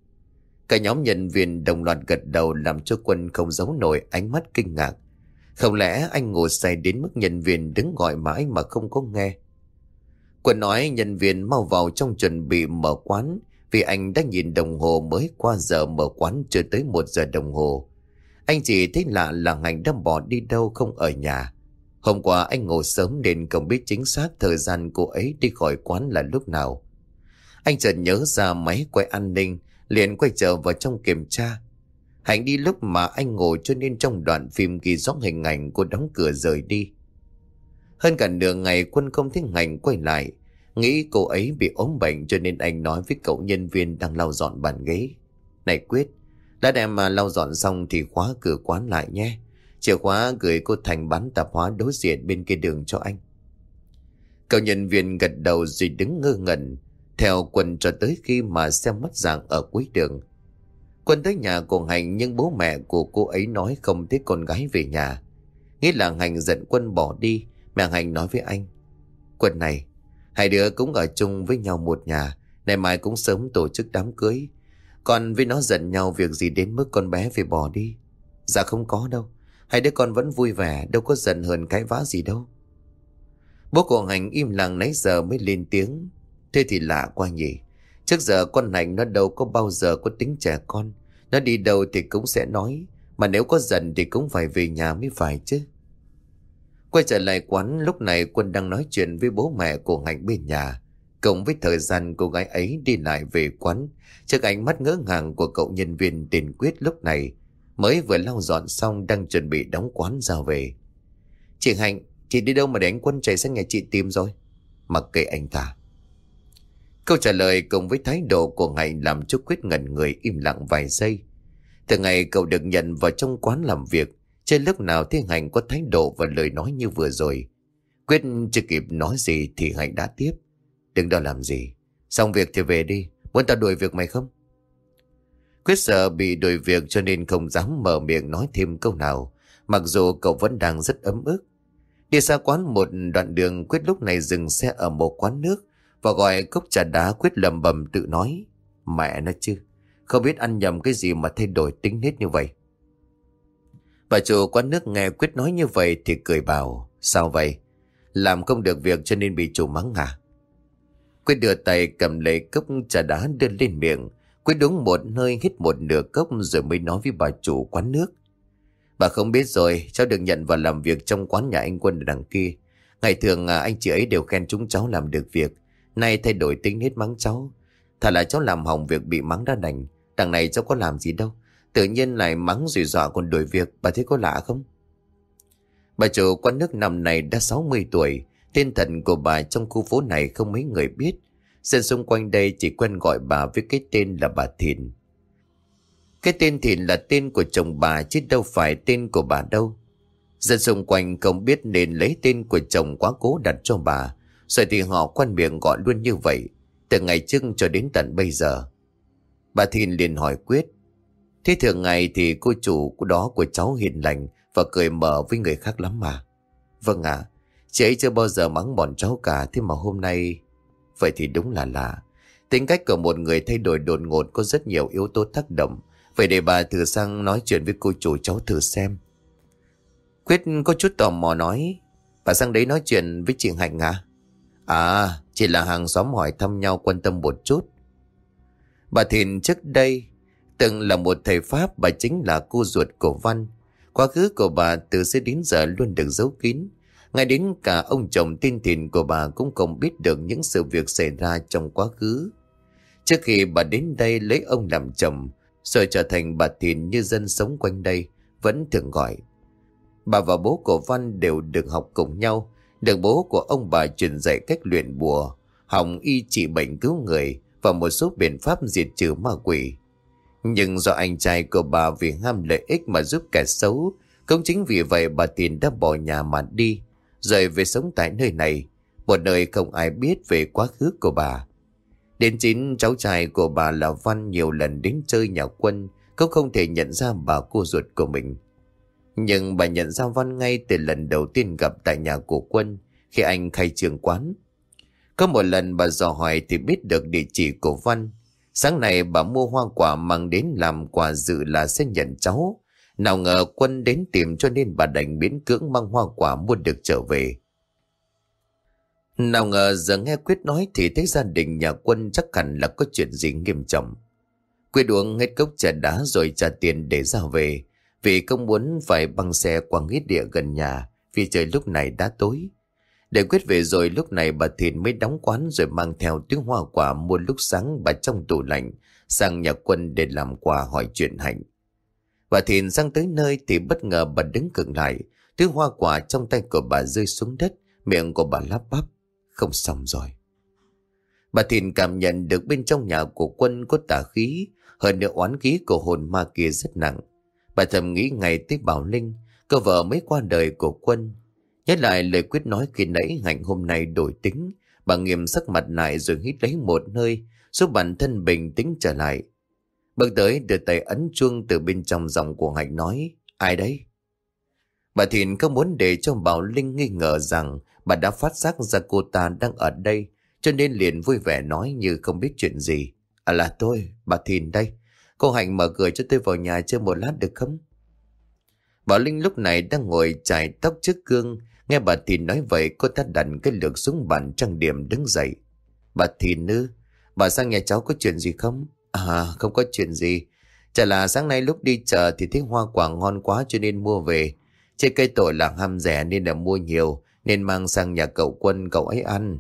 Cả nhóm nhân viên đồng loạt gật đầu, làm cho Quân không giấu nổi ánh mắt kinh ngạc. Không lẽ anh ngủ say đến mức nhân viên đứng gọi mãi mà không có nghe? Quân nói nhân viên mau vào trong chuẩn bị mở quán, vì anh đã nhìn đồng hồ mới qua giờ mở quán chưa tới 1 giờ đồng hồ. Anh chỉ thấy lạ là Hạnh đã bỏ đi đâu không ở nhà. Hôm qua anh ngủ sớm nên không biết chính xác thời gian cô ấy đi khỏi quán là lúc nào. Anh chợt nhớ ra máy quay an ninh, liền quay trở vào trong kiểm tra. Hạnh đi lúc mà anh ngủ, cho nên trong đoạn phim ghi rõ hình ảnh cô đóng cửa rời đi. Hơn cả nửa ngày Quân không thấy Hạnh quay lại, nghĩ cô ấy bị ốm bệnh, cho nên anh nói với cậu nhân viên đang lau dọn bàn ghế: Này Quyết, lát em mà lau dọn xong thì khóa cửa quán lại nhé. Chìa khóa gửi cô Thành bán tạp hóa đối diện bên kia đường cho anh. Cậu nhân viên gật đầu rồi đứng ngơ ngẩn theo Quân cho tới khi mà xem mất dạng ở cuối đường. Quân tới nhà của Hạnh, nhưng bố mẹ của cô ấy nói không thấy con gái về nhà. Nghĩ là Hạnh giận Quân bỏ đi. Mẹ Hạnh nói với anh: Quân này, hai đứa cũng ở chung với nhau một nhà, ngày mai cũng sớm tổ chức đám cưới. Còn với nó giận nhau việc gì đến mức con bé phải bỏ đi? Dạ không có đâu, hai đứa con vẫn vui vẻ, đâu có giận hờn cãi vã gì đâu. Bố của Hạnh im lặng nãy giờ mới lên tiếng: Thế thì lạ quá nhỉ. Trước giờ con Hạnh nó đâu có bao giờ có tính trẻ con. Nó đi đâu thì cũng sẽ nói, mà nếu có giận thì cũng phải về nhà mới phải chứ. Quay trở lại quán, lúc này Quân đang nói chuyện với bố mẹ của Hạnh bên nhà, cộng với thời gian cô gái ấy đi lại về quán, trước ánh mắt ngỡ ngàng của cậu nhân viên tên Quyết lúc này mới vừa lau dọn xong, đang chuẩn bị đóng quán ra về. Chị Hạnh, chị đi đâu mà để anh Quân chạy sang nhà chị tìm rồi? Mặc kệ anh ta. Câu trả lời cùng với thái độ của Hạnh làm cho Quyết ngẩn người im lặng vài giây. Từ ngày cậu được nhận vào trong quán làm việc, trên lúc nào thấy Hạnh có thái độ và lời nói như vừa rồi. Quyết chưa kịp nói gì thì Hạnh đã tiếp: Đừng đó làm gì, xong việc thì về đi, muốn tao đuổi việc mày không? Quyết sợ bị đuổi việc cho nên không dám mở miệng nói thêm câu nào, mặc dù cậu vẫn đang rất ấm ức. Đi xa quán một đoạn đường, Quyết lúc này dừng xe ở một quán nước và gọi cốc trà đá. Quyết lẩm bẩm tự nói: Mẹ nó chứ, không biết ăn nhầm cái gì mà thay đổi tính nết như vậy. Bà chủ quán nước nghe Quyết nói như vậy thì cười bảo: Sao vậy? Làm không được việc cho nên bị chủ mắng hả? Quyết đưa tay cầm lấy cốc trà đá đưa lên miệng. Quyết uống một hơi, hít một nửa cốc rồi mới nói với bà chủ quán nước: Bà không biết rồi, cháu được nhận vào làm việc trong quán nhà anh Quân ở đằng kia. Ngày thường anh chị ấy đều khen chúng cháu làm được việc, nay thay đổi tính nết mắng cháu. Thà là cháu làm hỏng việc bị mắng đã đành, đằng này cháu có làm gì đâu, tự nhiên lại mắng rồi dọa còn đuổi việc. Bà thấy có lạ không? Bà chủ quán nước năm này đã 60 tuổi. Tên thật của bà trong khu phố này không mấy người biết. Dân xung quanh đây chỉ quen gọi bà với cái tên là bà Thìn. Cái tên Thìn là tên của chồng bà chứ đâu phải tên của bà đâu. Dân xung quanh không biết nên lấy tên của chồng quá cố đặt cho bà, rồi thì họ quen miệng gọi luôn như vậy, từ ngày trước cho đến tận bây giờ. Bà Thìn liền hỏi Quyết: Thế thường ngày thì cô chủ đó của cháu hiền lành và cười mở với người khác lắm mà? Vâng ạ, chị ấy chưa bao giờ mắng bọn cháu cả, thế mà hôm nay... Vậy thì đúng là lạ. Tính cách của một người thay đổi đột ngột có rất nhiều yếu tố tác động. Vậy để bà thử sang nói chuyện với cô chủ cháu thử xem. Quyết có chút tò mò nói: Bà sang đấy nói chuyện với chị Hạnh à? À, chỉ là hàng xóm hỏi thăm nhau, quan tâm một chút. Bà Thìn trước đây từng là một thầy Pháp, bà chính là cô ruột của Văn. Quá khứ của bà từ xưa đến giờ luôn được giấu kín. Ngay đến cả ông chồng tên Thìn của bà cũng không biết được những sự việc xảy ra trong quá khứ. Trước khi bà đến đây lấy ông làm chồng, rồi trở thành bà Thìn như dân sống quanh đây vẫn thường gọi. Bà và bố của Văn đều được học cùng nhau, được bố của ông bà truyền dạy cách luyện bùa, học y trị bệnh cứu người và một số biện pháp diệt trừ ma quỷ. Nhưng do anh trai của bà vì ham lợi ích mà giúp kẻ xấu, cũng chính vì vậy bà Thìn đã bỏ nhà mà đi, rồi về sống tại nơi này. một nơi không ai biết về quá khứ của bà. Đến chính cháu trai của bà là Văn nhiều lần đến chơi nhà Quân cũng không thể nhận ra bà cô ruột của mình. Nhưng bà nhận ra Văn ngay từ lần đầu tiên gặp tại nhà của Quân khi anh khai trương quán. Có một lần bà dò hỏi thì biết được địa chỉ của Văn. Sáng nay bà mua hoa quả mang đến làm quà dự là sẽ nhận cháu. Nào ngờ Quân đến tìm cho nên bà đành miễn cưỡng mang hoa quả mua được trở về. Nào ngờ giờ nghe Quyết nói thì thấy gia đình nhà Quân chắc hẳn là có chuyện gì nghiêm trọng. Quyết uống hết cốc trà đá rồi trả tiền để ra về, vì không muốn phải băng xe qua nghĩa địa gần nhà vì trời lúc này đã tối. Để Quyết về rồi lúc này bà Thìn mới đóng quán rồi mang theo túi hoa quả mua lúc sáng bà trong tủ lạnh sang nhà Quân để làm quà hỏi chuyện Hạnh. Bà Thìn sang tới nơi thì bất ngờ bà đứng khựng lại, túi hoa quả trong tay của bà rơi xuống đất, miệng của bà lắp bắp: "Không xong rồi." Bà Thìn cảm nhận được bên trong nhà của Quân có tà khí, hơn nữa oán khí của hồn ma kia rất nặng. Bà thầm nghĩ ngay tới Bảo Linh, cô vợ mới qua đời của Quân. Nhớ lại lời Quyết nói khi nãy, Hạnh hôm nay đổi tính. Bà nghiêm sắc mặt lại rồi hít lấy một hơi, giúp bản thân bình tĩnh trở lại. Bước tới đưa tay ấn chuông, từ bên trong giọng của Hạnh nói: "Ai đấy?" Bà Thìn không muốn để cho Bảo Linh nghi ngờ rằng bà đã phát giác ra cô ta đang ở đây, cho nên liền vui vẻ nói như không biết chuyện gì: Là tôi, bà Thìn đây. Cô Hạnh mở cửa cho tôi vào nhà chơi một lát được không?" Bảo Linh lúc này đang ngồi chải tóc trước gương. Nghe bà Thìn nói vậy, cô ta đặt cái lược xuống bàn trang điểm đứng dậy. "Bà Thìn ư? Bà sang nhà cháu có chuyện gì không?" "À, không có chuyện gì. Chả là sáng nay lúc đi chợ thì thấy hoa quả ngon quá cho nên mua về. Trên cây tội là ham rẻ nên là mua nhiều, nên mang sang nhà cậu Quân cậu ấy ăn."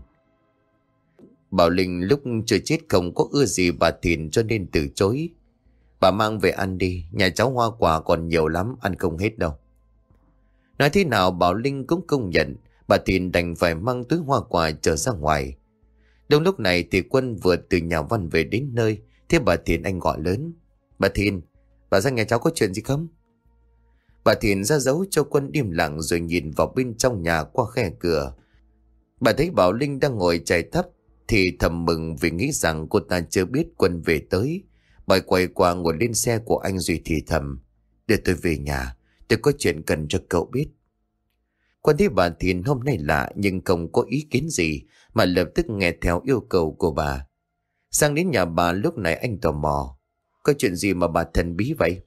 Bảo Linh lúc chưa chết không có ưa gì bà Thìn cho nên từ chối. "Bà mang về ăn đi, nhà cháu hoa quả còn nhiều lắm, ăn không hết đâu." Nói thế nào Bảo Linh cũng công nhận. Bà Thìn đành phải mang túi hoa quả trở ra ngoài. Đúng lúc này thì Quân vừa từ nhà Văn về đến nơi. Thế bà Thìn anh gọi lớn: "Bà Thìn, bà ra nhà cháu có chuyện gì không?" Bà Thìn ra dấu cho Quân im lặng rồi nhìn vào bên trong nhà qua khe cửa. Bà thấy Bảo Linh đang ngồi chải tóc thì thầm mừng vì nghĩ rằng cô ta chưa biết Quân về tới. Bà quay qua ngồi lên xe của anh rồi thì thầm: "Để tôi về nhà, tôi có chuyện cần cho cậu biết." Quân thấy bà Thìn hôm nay lạ nhưng không có ý kiến gì mà lập tức nghe theo yêu cầu của bà. Sang đến nhà bà lúc này anh tò mò: "Có chuyện gì mà bà thần bí vậy?"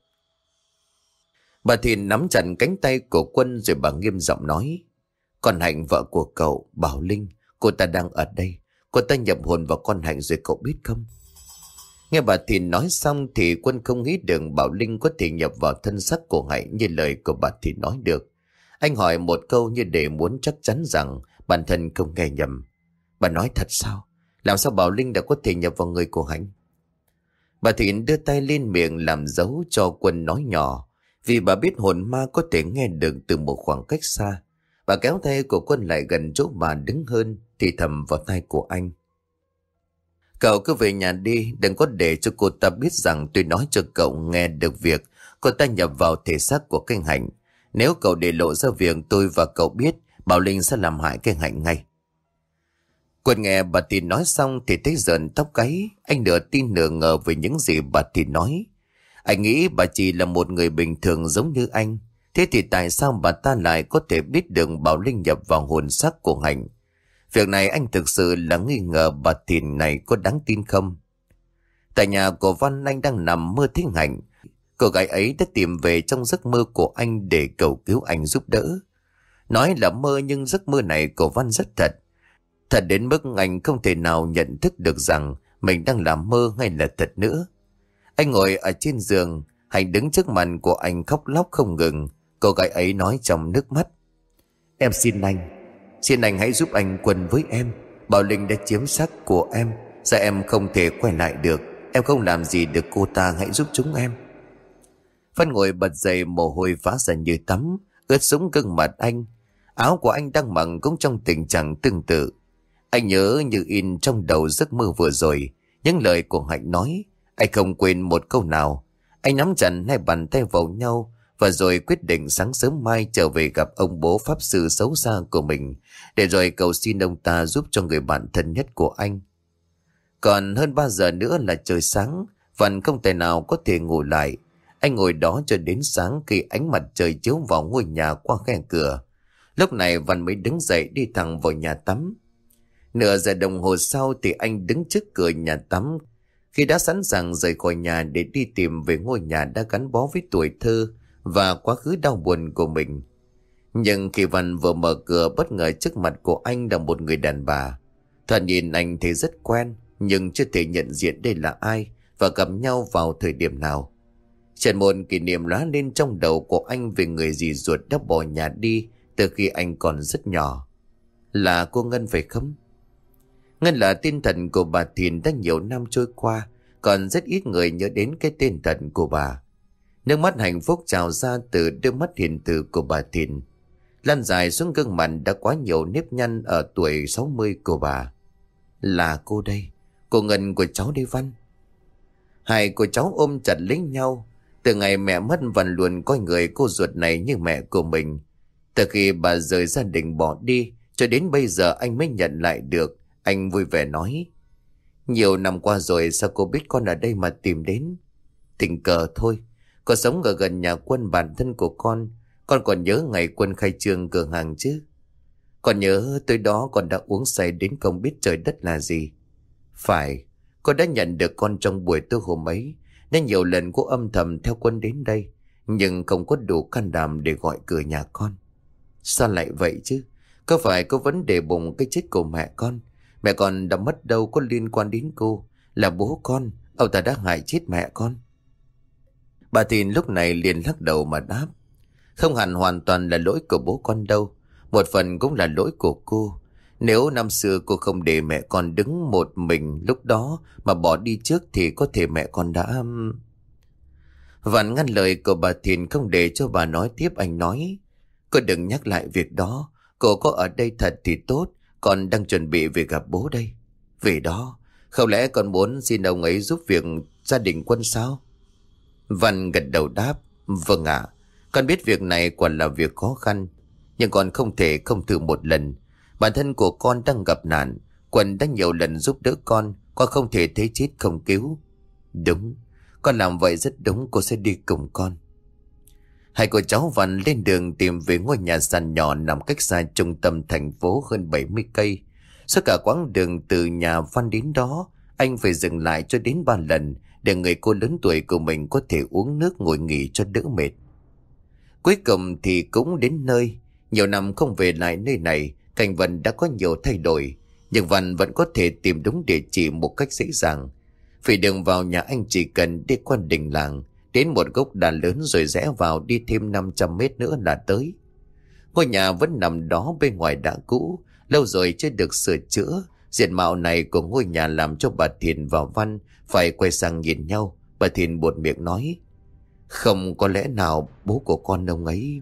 Bà Thìn nắm chặt cánh tay của Quân rồi bà nghiêm giọng nói: "Con Hạnh vợ của cậu, Bảo Linh, cô ta đang ở đây. Cô ta nhập hồn vào con Hạnh rồi cậu biết không?" Nghe bà Thìn nói xong thì Quân không nghĩ được Bảo Linh có thể nhập vào thân xác của Hạnh như lời của bà Thìn nói được. Anh hỏi một câu như để muốn chắc chắn rằng bản thân không nghe nhầm: "Bà nói thật sao? Làm sao Bảo Linh đã có thể nhập vào người của Hạnh?" Bà Thìn đưa tay lên miệng làm dấu cho Quân nói nhỏ, vì bà biết hồn ma có thể nghe được từ một khoảng cách xa. Bà kéo tay của Quân lại gần chỗ bà đứng hơn thì thầm vào tai của anh: "Cậu cứ về nhà đi, đừng có để cho cô ta biết rằng tôi nói cho cậu nghe được việc cô ta nhập vào thể xác của cái Hạnh. Nếu cậu để lộ ra việc tôi và cậu biết, Bảo Linh sẽ làm hại cái Hạnh ngay." Quân nghe bà Thìn nói xong thì thấy rợn tóc gáy. Anh nửa tin nửa ngờ về những gì bà Thìn nói. Anh nghĩ bà chỉ là một người bình thường giống như anh. Thế thì tại sao bà ta lại có thể biết được Bảo Linh nhập vào hồn xác của Hạnh? Việc này anh thực sự là nghi ngờ bà Thìn này có đáng tin không. Tại nhà của Văn, anh đang nằm mơ thấy Hạnh. Cô gái ấy đã tìm về trong giấc mơ của anh để cầu cứu anh giúp đỡ. Nói là mơ nhưng giấc mơ này của Văn rất thật. Thật đến mức anh không thể nào nhận thức được rằng mình đang làm mơ hay là thật nữa. Anh ngồi ở trên giường, Hạnh đứng trước mặt của anh khóc lóc không ngừng. Cô gái ấy nói trong nước mắt: "Em xin anh hãy giúp anh Quân với em. Bảo Linh đã chiếm xác của em, giờ em không thể quay lại được. Em không làm gì được cô ta, hãy giúp chúng em." Văn ngồi bật dậy, mồ hôi vã ra như tắm, ướt sũng gương mặt anh. Áo của anh đang mặc cũng trong tình trạng tương tự. Anh nhớ như in trong đầu giấc mơ vừa rồi, những lời của Hạnh nói. Anh không quên một câu nào. Anh nắm chặt hai bàn tay vào nhau và rồi quyết định sáng sớm mai trở về gặp ông bố pháp sư xấu xa của mình, để rồi cầu xin ông ta giúp cho người bạn thân nhất của anh. Còn hơn 3 giờ nữa là trời sáng, Văn không thể nào có thể ngủ lại. Anh ngồi đó cho đến sáng khi ánh mặt trời chiếu vào ngôi nhà qua khe cửa. Lúc này Văn mới đứng dậy đi thẳng vào nhà tắm. Nửa giờ đồng hồ sau thì anh đứng trước cửa nhà tắm, khi đã sẵn sàng rời khỏi nhà để đi tìm về ngôi nhà đã gắn bó với tuổi thơ và quá khứ đau buồn của mình. Nhưng khi Văn vừa mở cửa, bất ngờ trước mặt của anh là một người đàn bà. Thoạt nhìn anh thấy rất quen, nhưng chưa thể nhận diện đây là ai và gặp nhau vào thời điểm nào. Chợt một kỷ niệm lóe lên trong đầu của anh về người dì ruột đã bỏ nhà đi từ khi anh còn rất nhỏ. Là cô Ngân phải không? Ngân là tên thật của bà Thìn. Đã nhiều năm trôi qua, còn rất ít người nhớ đến cái tên thật của bà. Nước mắt hạnh phúc trào ra từ đôi mắt hiền từ của bà Thìn, lan dài xuống gương mặt đã quá nhiều nếp nhăn ở tuổi 60 của bà. Là cô đây, cô Ngân của cháu đây Văn. Hai cô cháu ôm chặt lấy nhau. Từ ngày mẹ mất, Văn luôn coi người cô ruột này như mẹ của mình. Từ khi bà rời gia đình bỏ đi cho đến bây giờ anh mới nhận lại được. Anh vui vẻ nói: nhiều năm qua rồi, sao cô biết con ở đây mà tìm đến? Tình cờ thôi. Con sống ở gần nhà Quân, bạn thân của con còn nhớ ngày Quân khai trương cửa hàng chứ? Con nhớ tới đó con đã uống say đến không biết trời đất là gì. Phải, con đã nhận được con trong buổi tối hôm ấy, nên nhiều lần cô âm thầm theo Quân đến đây, nhưng không có đủ can đảm để gọi cửa nhà con. Sao lại vậy chứ? Có phải có vấn đề bụng cái chết của mẹ con? Mẹ con đã mất đâu có liên quan đến cô. Là bố con, ông ta đã hại chết mẹ con. Bà Thìn lúc này liền lắc đầu mà đáp: không hẳn hoàn toàn là lỗi của bố con đâu. Một phần cũng là lỗi của cô. Nếu năm xưa cô không để mẹ con đứng một mình lúc đó mà bỏ đi trước thì có thể mẹ con đã... Vạn ngăn lời của bà Thìn không để cho bà nói tiếp. Anh nói: cô đừng nhắc lại việc đó. Cô có ở đây thật thì tốt. Con đang chuẩn bị về gặp bố đây. Về đó, không lẽ con muốn xin ông ấy giúp việc gia đình Quân sao? Văn gật đầu đáp: vâng ạ. Con biết việc này quả là việc khó khăn, nhưng con không thể không thử một lần. Bản thân của con đang gặp nạn, Quân đã nhiều lần giúp đỡ con không thể thấy chết không cứu. Đúng, con làm vậy rất đúng. Cô sẽ đi cùng con. Hai cô cháu Văn lên đường tìm về ngôi nhà sàn nhỏ nằm cách xa trung tâm thành phố hơn 70 cây. Suốt cả quãng đường từ nhà Văn đến đó, anh phải dừng lại cho đến 3 lần để người cô lớn tuổi của mình có thể uống nước ngồi nghỉ cho đỡ mệt. Cuối cùng thì cũng đến nơi. Nhiều năm không về lại nơi này, cảnh vật đã có nhiều thay đổi, nhưng Văn vẫn có thể tìm đúng địa chỉ một cách dễ dàng. Vì đường vào nhà anh chỉ cần đi qua đình làng, đến một gốc đa lớn rồi rẽ vào, đi thêm 500 mét nữa là tới. Ngôi nhà vẫn nằm đó bên ngoài đã cũ, lâu rồi chưa được sửa chữa. Diện mạo này của ngôi nhà làm cho bà Thìn và Văn phải quay sang nhìn nhau. Bà Thìn buột miệng nói: không có lẽ nào bố của con ông ấy...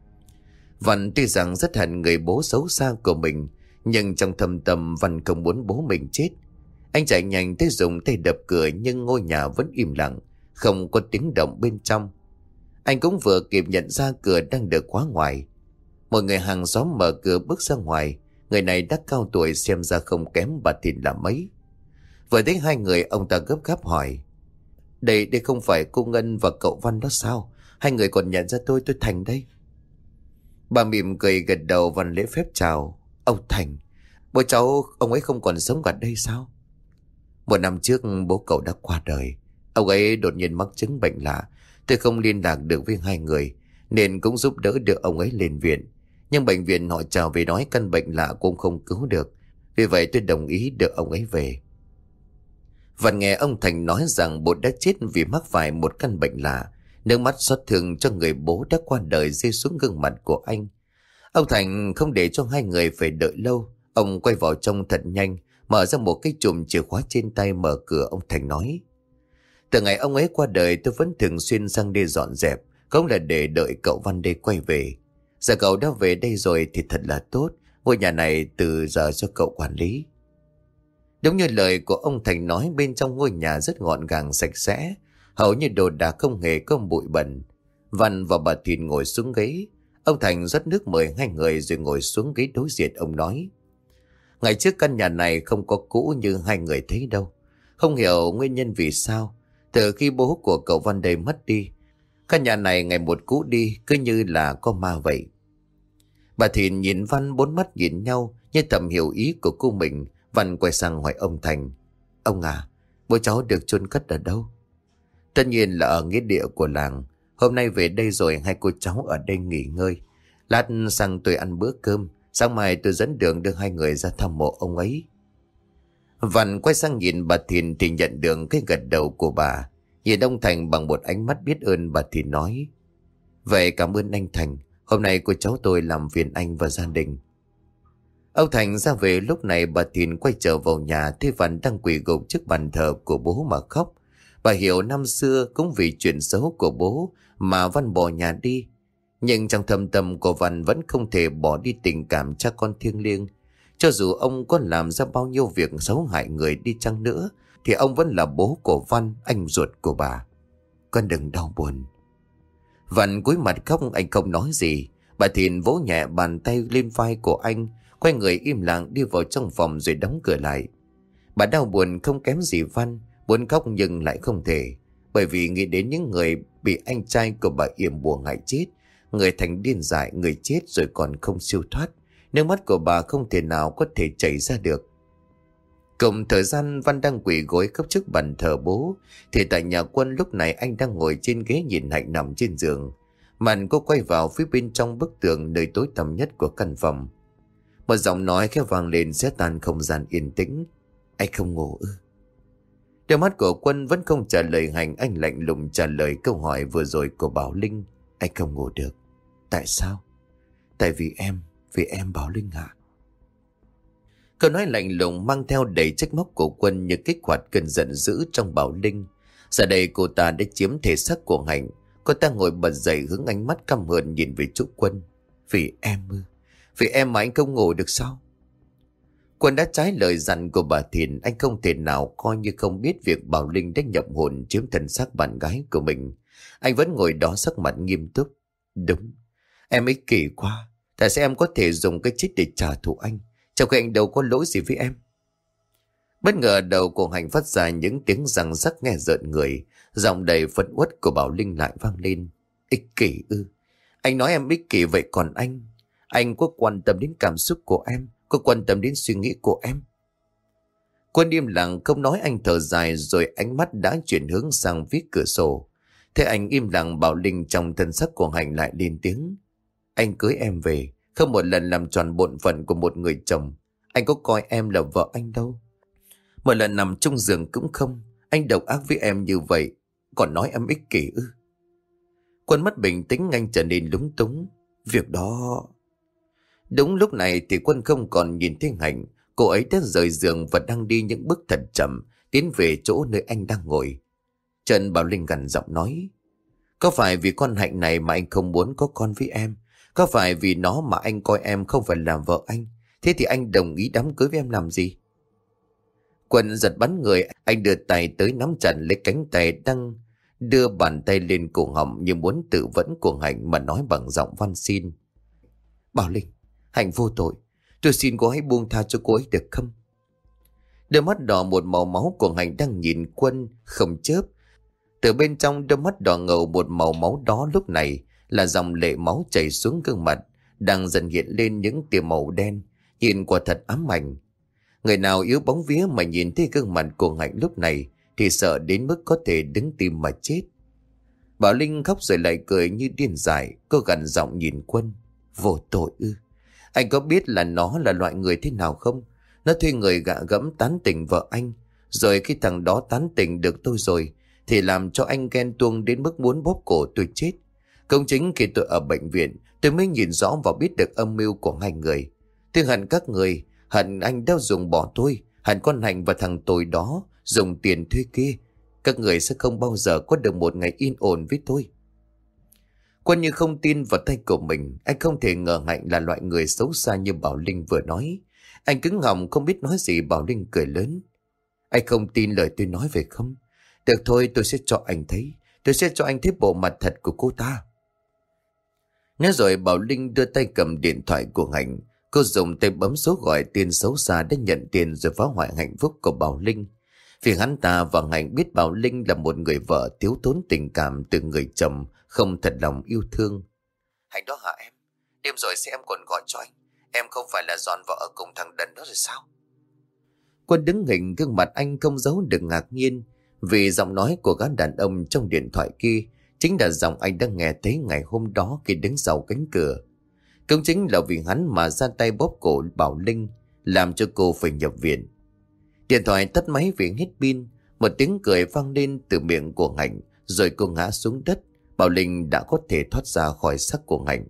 Văn tuy rằng rất hận người bố xấu xa của mình, nhưng trong thâm tâm Văn không muốn bố mình chết. Anh chạy nhanh tới dùng tay đập cửa, nhưng ngôi nhà vẫn im lặng, không có tiếng động bên trong. Anh cũng vừa kịp nhận ra cửa đang được khóa ngoài. Một người hàng xóm mở cửa bước ra ngoài. Người này đã cao tuổi, xem ra không kém bà Thìn là mấy. Vừa thấy hai người, ông ta gấp gáp hỏi: Đây không phải cô Ngân và cậu Văn đó sao? Hai người còn nhận ra tôi Thành đây. Bà mỉm cười gật đầu. Văn lễ phép chào: Ông Thành, bố cháu ông ấy không còn sống ở đây sao? 1 năm trước bố cậu đã qua đời. Ông ấy đột nhiên mắc chứng bệnh lạ. Tôi không liên lạc được với hai người, nên cũng giúp đỡ được ông ấy lên viện. Nhưng bệnh viện họ chào về nói căn bệnh lạ cũng không cứu được. Vì vậy tôi đồng ý đưa ông ấy về. Và nghe ông Thành nói rằng bố đã chết vì mắc phải một căn bệnh lạ, nước mắt xót thương cho người bố đã qua đời rơi xuống gương mặt của anh. Ông Thành không để cho hai người phải đợi lâu. Ông quay vào trong thật nhanh, mở ra một cái chùm chìa khóa trên tay, mở cửa. Ông Thành nói: Từ ngày ông ấy qua đời, tôi vẫn thường xuyên sang đây dọn dẹp, cũng là để đợi cậu Văn đây quay về. Giờ cậu đã về đây rồi thì thật là tốt. Ngôi nhà này từ giờ cho cậu quản lý. Đúng như lời của ông Thành nói, bên trong ngôi nhà rất gọn gàng sạch sẽ, hầu như đồ đạc không hề có bụi bẩn. Văn và bà Thìn ngồi xuống ghế. Ông Thành rót nước mời hai người rồi ngồi xuống ghế đối diện. Ông nói: Ngày trước căn nhà này không có cũ như hai người thấy đâu. Không hiểu nguyên nhân vì sao, từ khi bố của cậu Văn đây mất đi, căn nhà này ngày một cũ đi, cứ như là có ma vậy. Bà Thìn nhìn Văn, bốn mắt nhìn nhau như thầm hiểu ý của cô mình. Văn quay sang hỏi ông Thành: Ông à, bố cháu được chôn cất ở đâu? Tất nhiên là ở nghĩa địa của làng. Hôm nay về đây rồi hai cô cháu ở đây nghỉ ngơi. Lát sang tôi ăn bữa cơm, sáng mai tôi dẫn đường đưa hai người ra thăm mộ ông ấy. Văn quay sang nhìn bà Thìn thì nhận được cái gật đầu của bà. Nhìn ông Thành bằng một ánh mắt biết ơn, bà Thìn nói: Vậy cảm ơn anh Thành. Hôm nay cô cháu tôi làm phiền anh và gia đình. Ông Thành ra về lúc này. Bà Thìn quay trở vào nhà thấy Văn đang quỳ gục trước bàn thờ của bố mà khóc. Bà hiểu năm xưa cũng vì chuyện xấu của bố mà Văn bỏ nhà đi. Nhưng trong thâm tâm của Văn vẫn không thể bỏ đi tình cảm cha con thiêng liêng. Cho dù ông có làm ra bao nhiêu việc xấu hại người đi chăng nữa, thì ông vẫn là bố của Văn, anh ruột của bà. Con đừng đau buồn. Văn cúi mặt khóc, anh không nói gì. Bà Thìn vỗ nhẹ bàn tay lên vai của anh, quay người im lặng đi vào trong phòng rồi đóng cửa lại. Bà đau buồn không kém gì Văn, muốn khóc nhưng lại không thể, bởi vì nghĩ đến những người bị anh trai của bà yểm bùa hại chết, người thành điên dại, người chết rồi còn không siêu thoát. Nước mắt của bà không thể nào có thể chảy ra được. Cùng thời gian Văn đang quỳ gối khóc trước bàn thờ bố, thì tại nhà Quân lúc này anh đang ngồi trên ghế nhìn Hạnh nằm trên giường. Màn cô quay vào phía bên trong bức tường nơi tối tăm nhất của căn phòng. Một giọng nói khẽ vang lên xé tan không gian yên tĩnh: Anh không ngủ ư? Đôi mắt của Quân vẫn không trả lời Hạnh, anh lạnh lùng trả lời câu hỏi vừa rồi của Bảo Linh: Anh không ngủ được. Tại sao? Tại vì em Bảo Linh ạ. Câu nói lạnh lùng mang theo đầy trách móc của Quân như kích hoạt cơn giận dữ trong Bảo Linh. Giờ đây cô ta đã chiếm thể xác của Hạnh. Cô ta ngồi bật dậy, hướng ánh mắt căm hờn nhìn về chỗ Quân. Vì em ư? Vì em mà anh không ngủ được sao? Quân đã trái lời dặn của bà Thìn. Anh không thể nào coi như không biết việc Bảo Linh đã nhập hồn chiếm thân xác bạn gái của mình. Anh vẫn ngồi đó sắc mặt nghiêm túc. Đúng, em ích kỷ quá. Tại sao em có thể dùng cái chết để trả thù anh, trong khi anh đâu có lỗi gì với em? Bất ngờ đầu của Hạnh phát ra những tiếng răng rắc nghe rợn người. Giọng đầy phẫn uất của Bảo Linh lại vang lên: Ích kỷ ư? Anh nói em ích kỷ, vậy còn anh có quan tâm đến cảm xúc của em, có quan tâm đến suy nghĩ của em? Quân im lặng không nói. Anh thở dài rồi ánh mắt đã chuyển hướng sang phía cửa sổ. Thế anh im lặng, Bảo Linh trong thân sắc của Hạnh lại lên tiếng: Anh cưới em về không một lần làm tròn bổn phận của một người chồng. Anh có coi em là vợ anh đâu. Một lần nằm chung giường cũng không. Anh độc ác với em như vậy, còn nói em ích kỷ ư? Quân mất bình tĩnh, anh trở nên lúng túng. Việc đó... Đúng lúc này thì Quân không còn nhìn thấy Hạnh. Cô ấy đã rời giường và đang đi những bước thật chậm tiến về chỗ nơi anh đang ngồi. Trần Bảo Linh gằn giọng nói: Có phải vì con Hạnh này mà anh không muốn có con với em? Có phải vì nó mà anh coi em không phải là vợ anh? Thế thì anh đồng ý đám cưới với em làm gì? Quân giật bắn người. Anh đưa tay tới nắm chặt lấy cánh tay đang đưa bàn tay lên cổ họng như muốn tự vẫn của Hạnh mà nói bằng giọng van xin: Bảo Linh, Hạnh vô tội. Tôi xin cô hãy buông tha cho cô ấy được không? Đôi mắt đỏ một màu máu của Hạnh đang nhìn Quân không chớp. Từ bên trong đôi mắt đỏ ngầu một màu máu đó lúc này là dòng lệ máu chảy xuống gương mặt, đang dần hiện lên những tia màu đen, nhìn quả thật ám ảnh. Người nào yếu bóng vía mà nhìn thấy gương mặt của Hạnh lúc này thì sợ đến mức có thể đứng tim mà chết. Bảo Linh khóc rồi lại cười như điên dại. Cô gằn giọng nhìn Quân: Vô tội ư? Anh có biết là nó là loại người thế nào không? Nó thuê người gạ gẫm tán tỉnh vợ anh, rồi khi thằng đó tán tỉnh được tôi rồi thì làm cho anh ghen tuông đến mức muốn bóp cổ tôi chết. Công chính khi tôi ở bệnh viện, tôi mới nhìn rõ và biết được âm mưu của hai người. Tôi hận các người, hận anh đã dùng bỏ tôi, hận con Hạnh và thằng tồi đó dùng tiền thuê kia. Các người sẽ không bao giờ có được một ngày yên ổn với tôi. Quân như không tin vào tay của mình. Anh không thể ngờ Hạnh là loại người xấu xa như Bảo Linh vừa nói. Anh cứng họng không biết nói gì. Bảo Linh cười lớn: Anh không tin lời tôi nói phải không? Được thôi, tôi sẽ cho anh thấy. Tôi sẽ cho anh thấy bộ mặt thật của cô ta. Nói rồi Bảo Linh đưa tay cầm điện thoại của Hạnh. Cô dùng tay bấm số gọi tiền xấu xa để nhận tiền rồi phá hoại hạnh phúc của Bảo Linh. Vì hắn ta và Hạnh biết Bảo Linh là một người vợ thiếu thốn tình cảm từ người chồng không thật lòng yêu thương. Hạnh đó hả em? Đêm rồi sẽ em còn gọi cho anh. Em không phải là dọn vợ ở cùng thằng đần đó rồi sao? Quân đứng hình, gương mặt anh không giấu được ngạc nhiên vì giọng nói của gã đàn ông trong điện thoại kia chính là giọng anh đã nghe thấy ngày hôm đó khi đứng sau cánh cửa. Cũng chính là vì hắn mà ra tay bóp cổ Bảo Linh, làm cho cô phải nhập viện. Điện thoại tắt máy vì hết pin. Một tiếng cười vang lên từ miệng của Hạnh, rồi cô ngã xuống đất. Bảo Linh đã có thể thoát ra khỏi xác của Hạnh.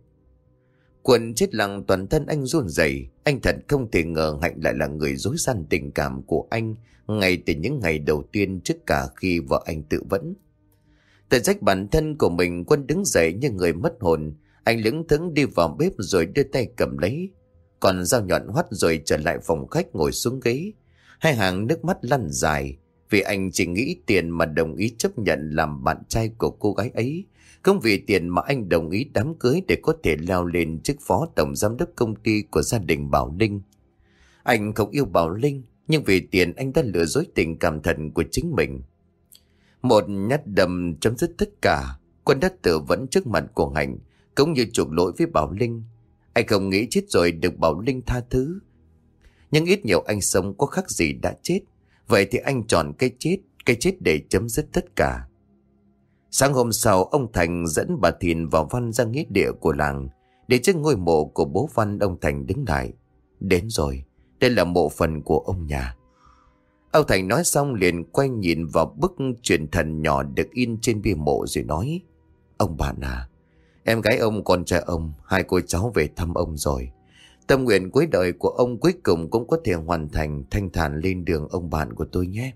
Quân chết lặng, toàn thân anh run rẩy. Anh thật không thể ngờ Hạnh lại là người dối gian tình cảm của anh ngay từ những ngày đầu tiên trước cả khi vợ anh tự vẫn. Tự trách bản thân của mình, Quân đứng dậy như người mất hồn. Anh lững thững đi vào bếp rồi đưa tay cầm lấy còn dao nhọn hoắt, rồi trở lại phòng khách ngồi xuống ghế. Hai hàng nước mắt lăn dài vì anh chỉ nghĩ tiền mà đồng ý chấp nhận làm bạn trai của cô gái ấy, không vì tiền mà anh đồng ý đám cưới để có thể leo lên chức phó tổng giám đốc công ty của gia đình Bảo Linh. Anh không yêu Bảo Linh, nhưng vì tiền anh đã lừa dối tình cảm thật của chính mình. Một nhát đâm chấm dứt tất cả. Quân đã tự vẫn trước mặt của Hạnh, cũng như chuộc lỗi với Bảo Linh. Anh không nghĩ chết rồi được Bảo Linh tha thứ, nhưng ít nhiều anh sống có khác gì đã chết. Vậy thì anh chọn cái chết để chấm dứt tất cả. Sáng hôm sau, ông Thành dẫn bà Thìn và Văn ra nghĩa địa của làng. Để trước ngôi mộ của bố Văn, ông Thành đứng lại. Đến rồi, đây là mộ phần của ông nhà. Ông Thành nói xong liền quay nhìn vào bức truyền thần nhỏ được in trên bia mộ rồi nói: Ông bạn à, em gái ông, con trai ông, hai cô cháu về thăm ông rồi. Tâm nguyện cuối đời của ông cuối cùng cũng có thể hoàn thành, thanh thản lên đường ông bạn của tôi nhé.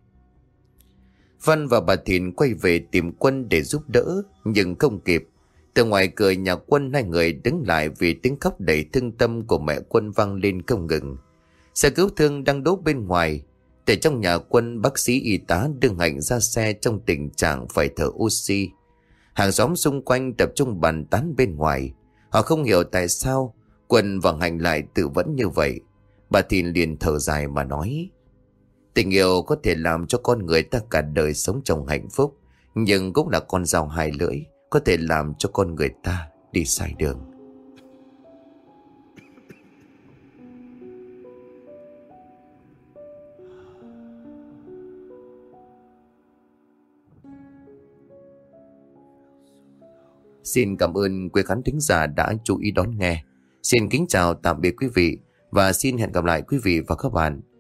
Văn và bà Thìn quay về tìm Quân để giúp đỡ, nhưng không kịp. Từ ngoài cửa nhà Quân, hai người đứng lại vì tiếng khóc đầy thương tâm của mẹ Quân vang lên không ngừng. Xe cứu thương đang đỗ bên ngoài. Từ trong nhà Quân, bác sĩ y tá đưa Hạnh ra xe trong tình trạng phải thở oxy. Hàng xóm xung quanh tập trung bàn tán bên ngoài. Họ không hiểu tại sao Quân và Hạnh lại tự vẫn như vậy. Bà Thìn liền thở dài mà nói: Tình yêu có thể làm cho con người ta cả đời sống trong hạnh phúc, nhưng cũng là con dao hai lưỡi, có thể làm cho con người ta đi sai đường. Xin cảm ơn quý khán thính giả đã chú ý đón nghe. Xin kính chào tạm biệt quý vị và xin hẹn gặp lại quý vị và các bạn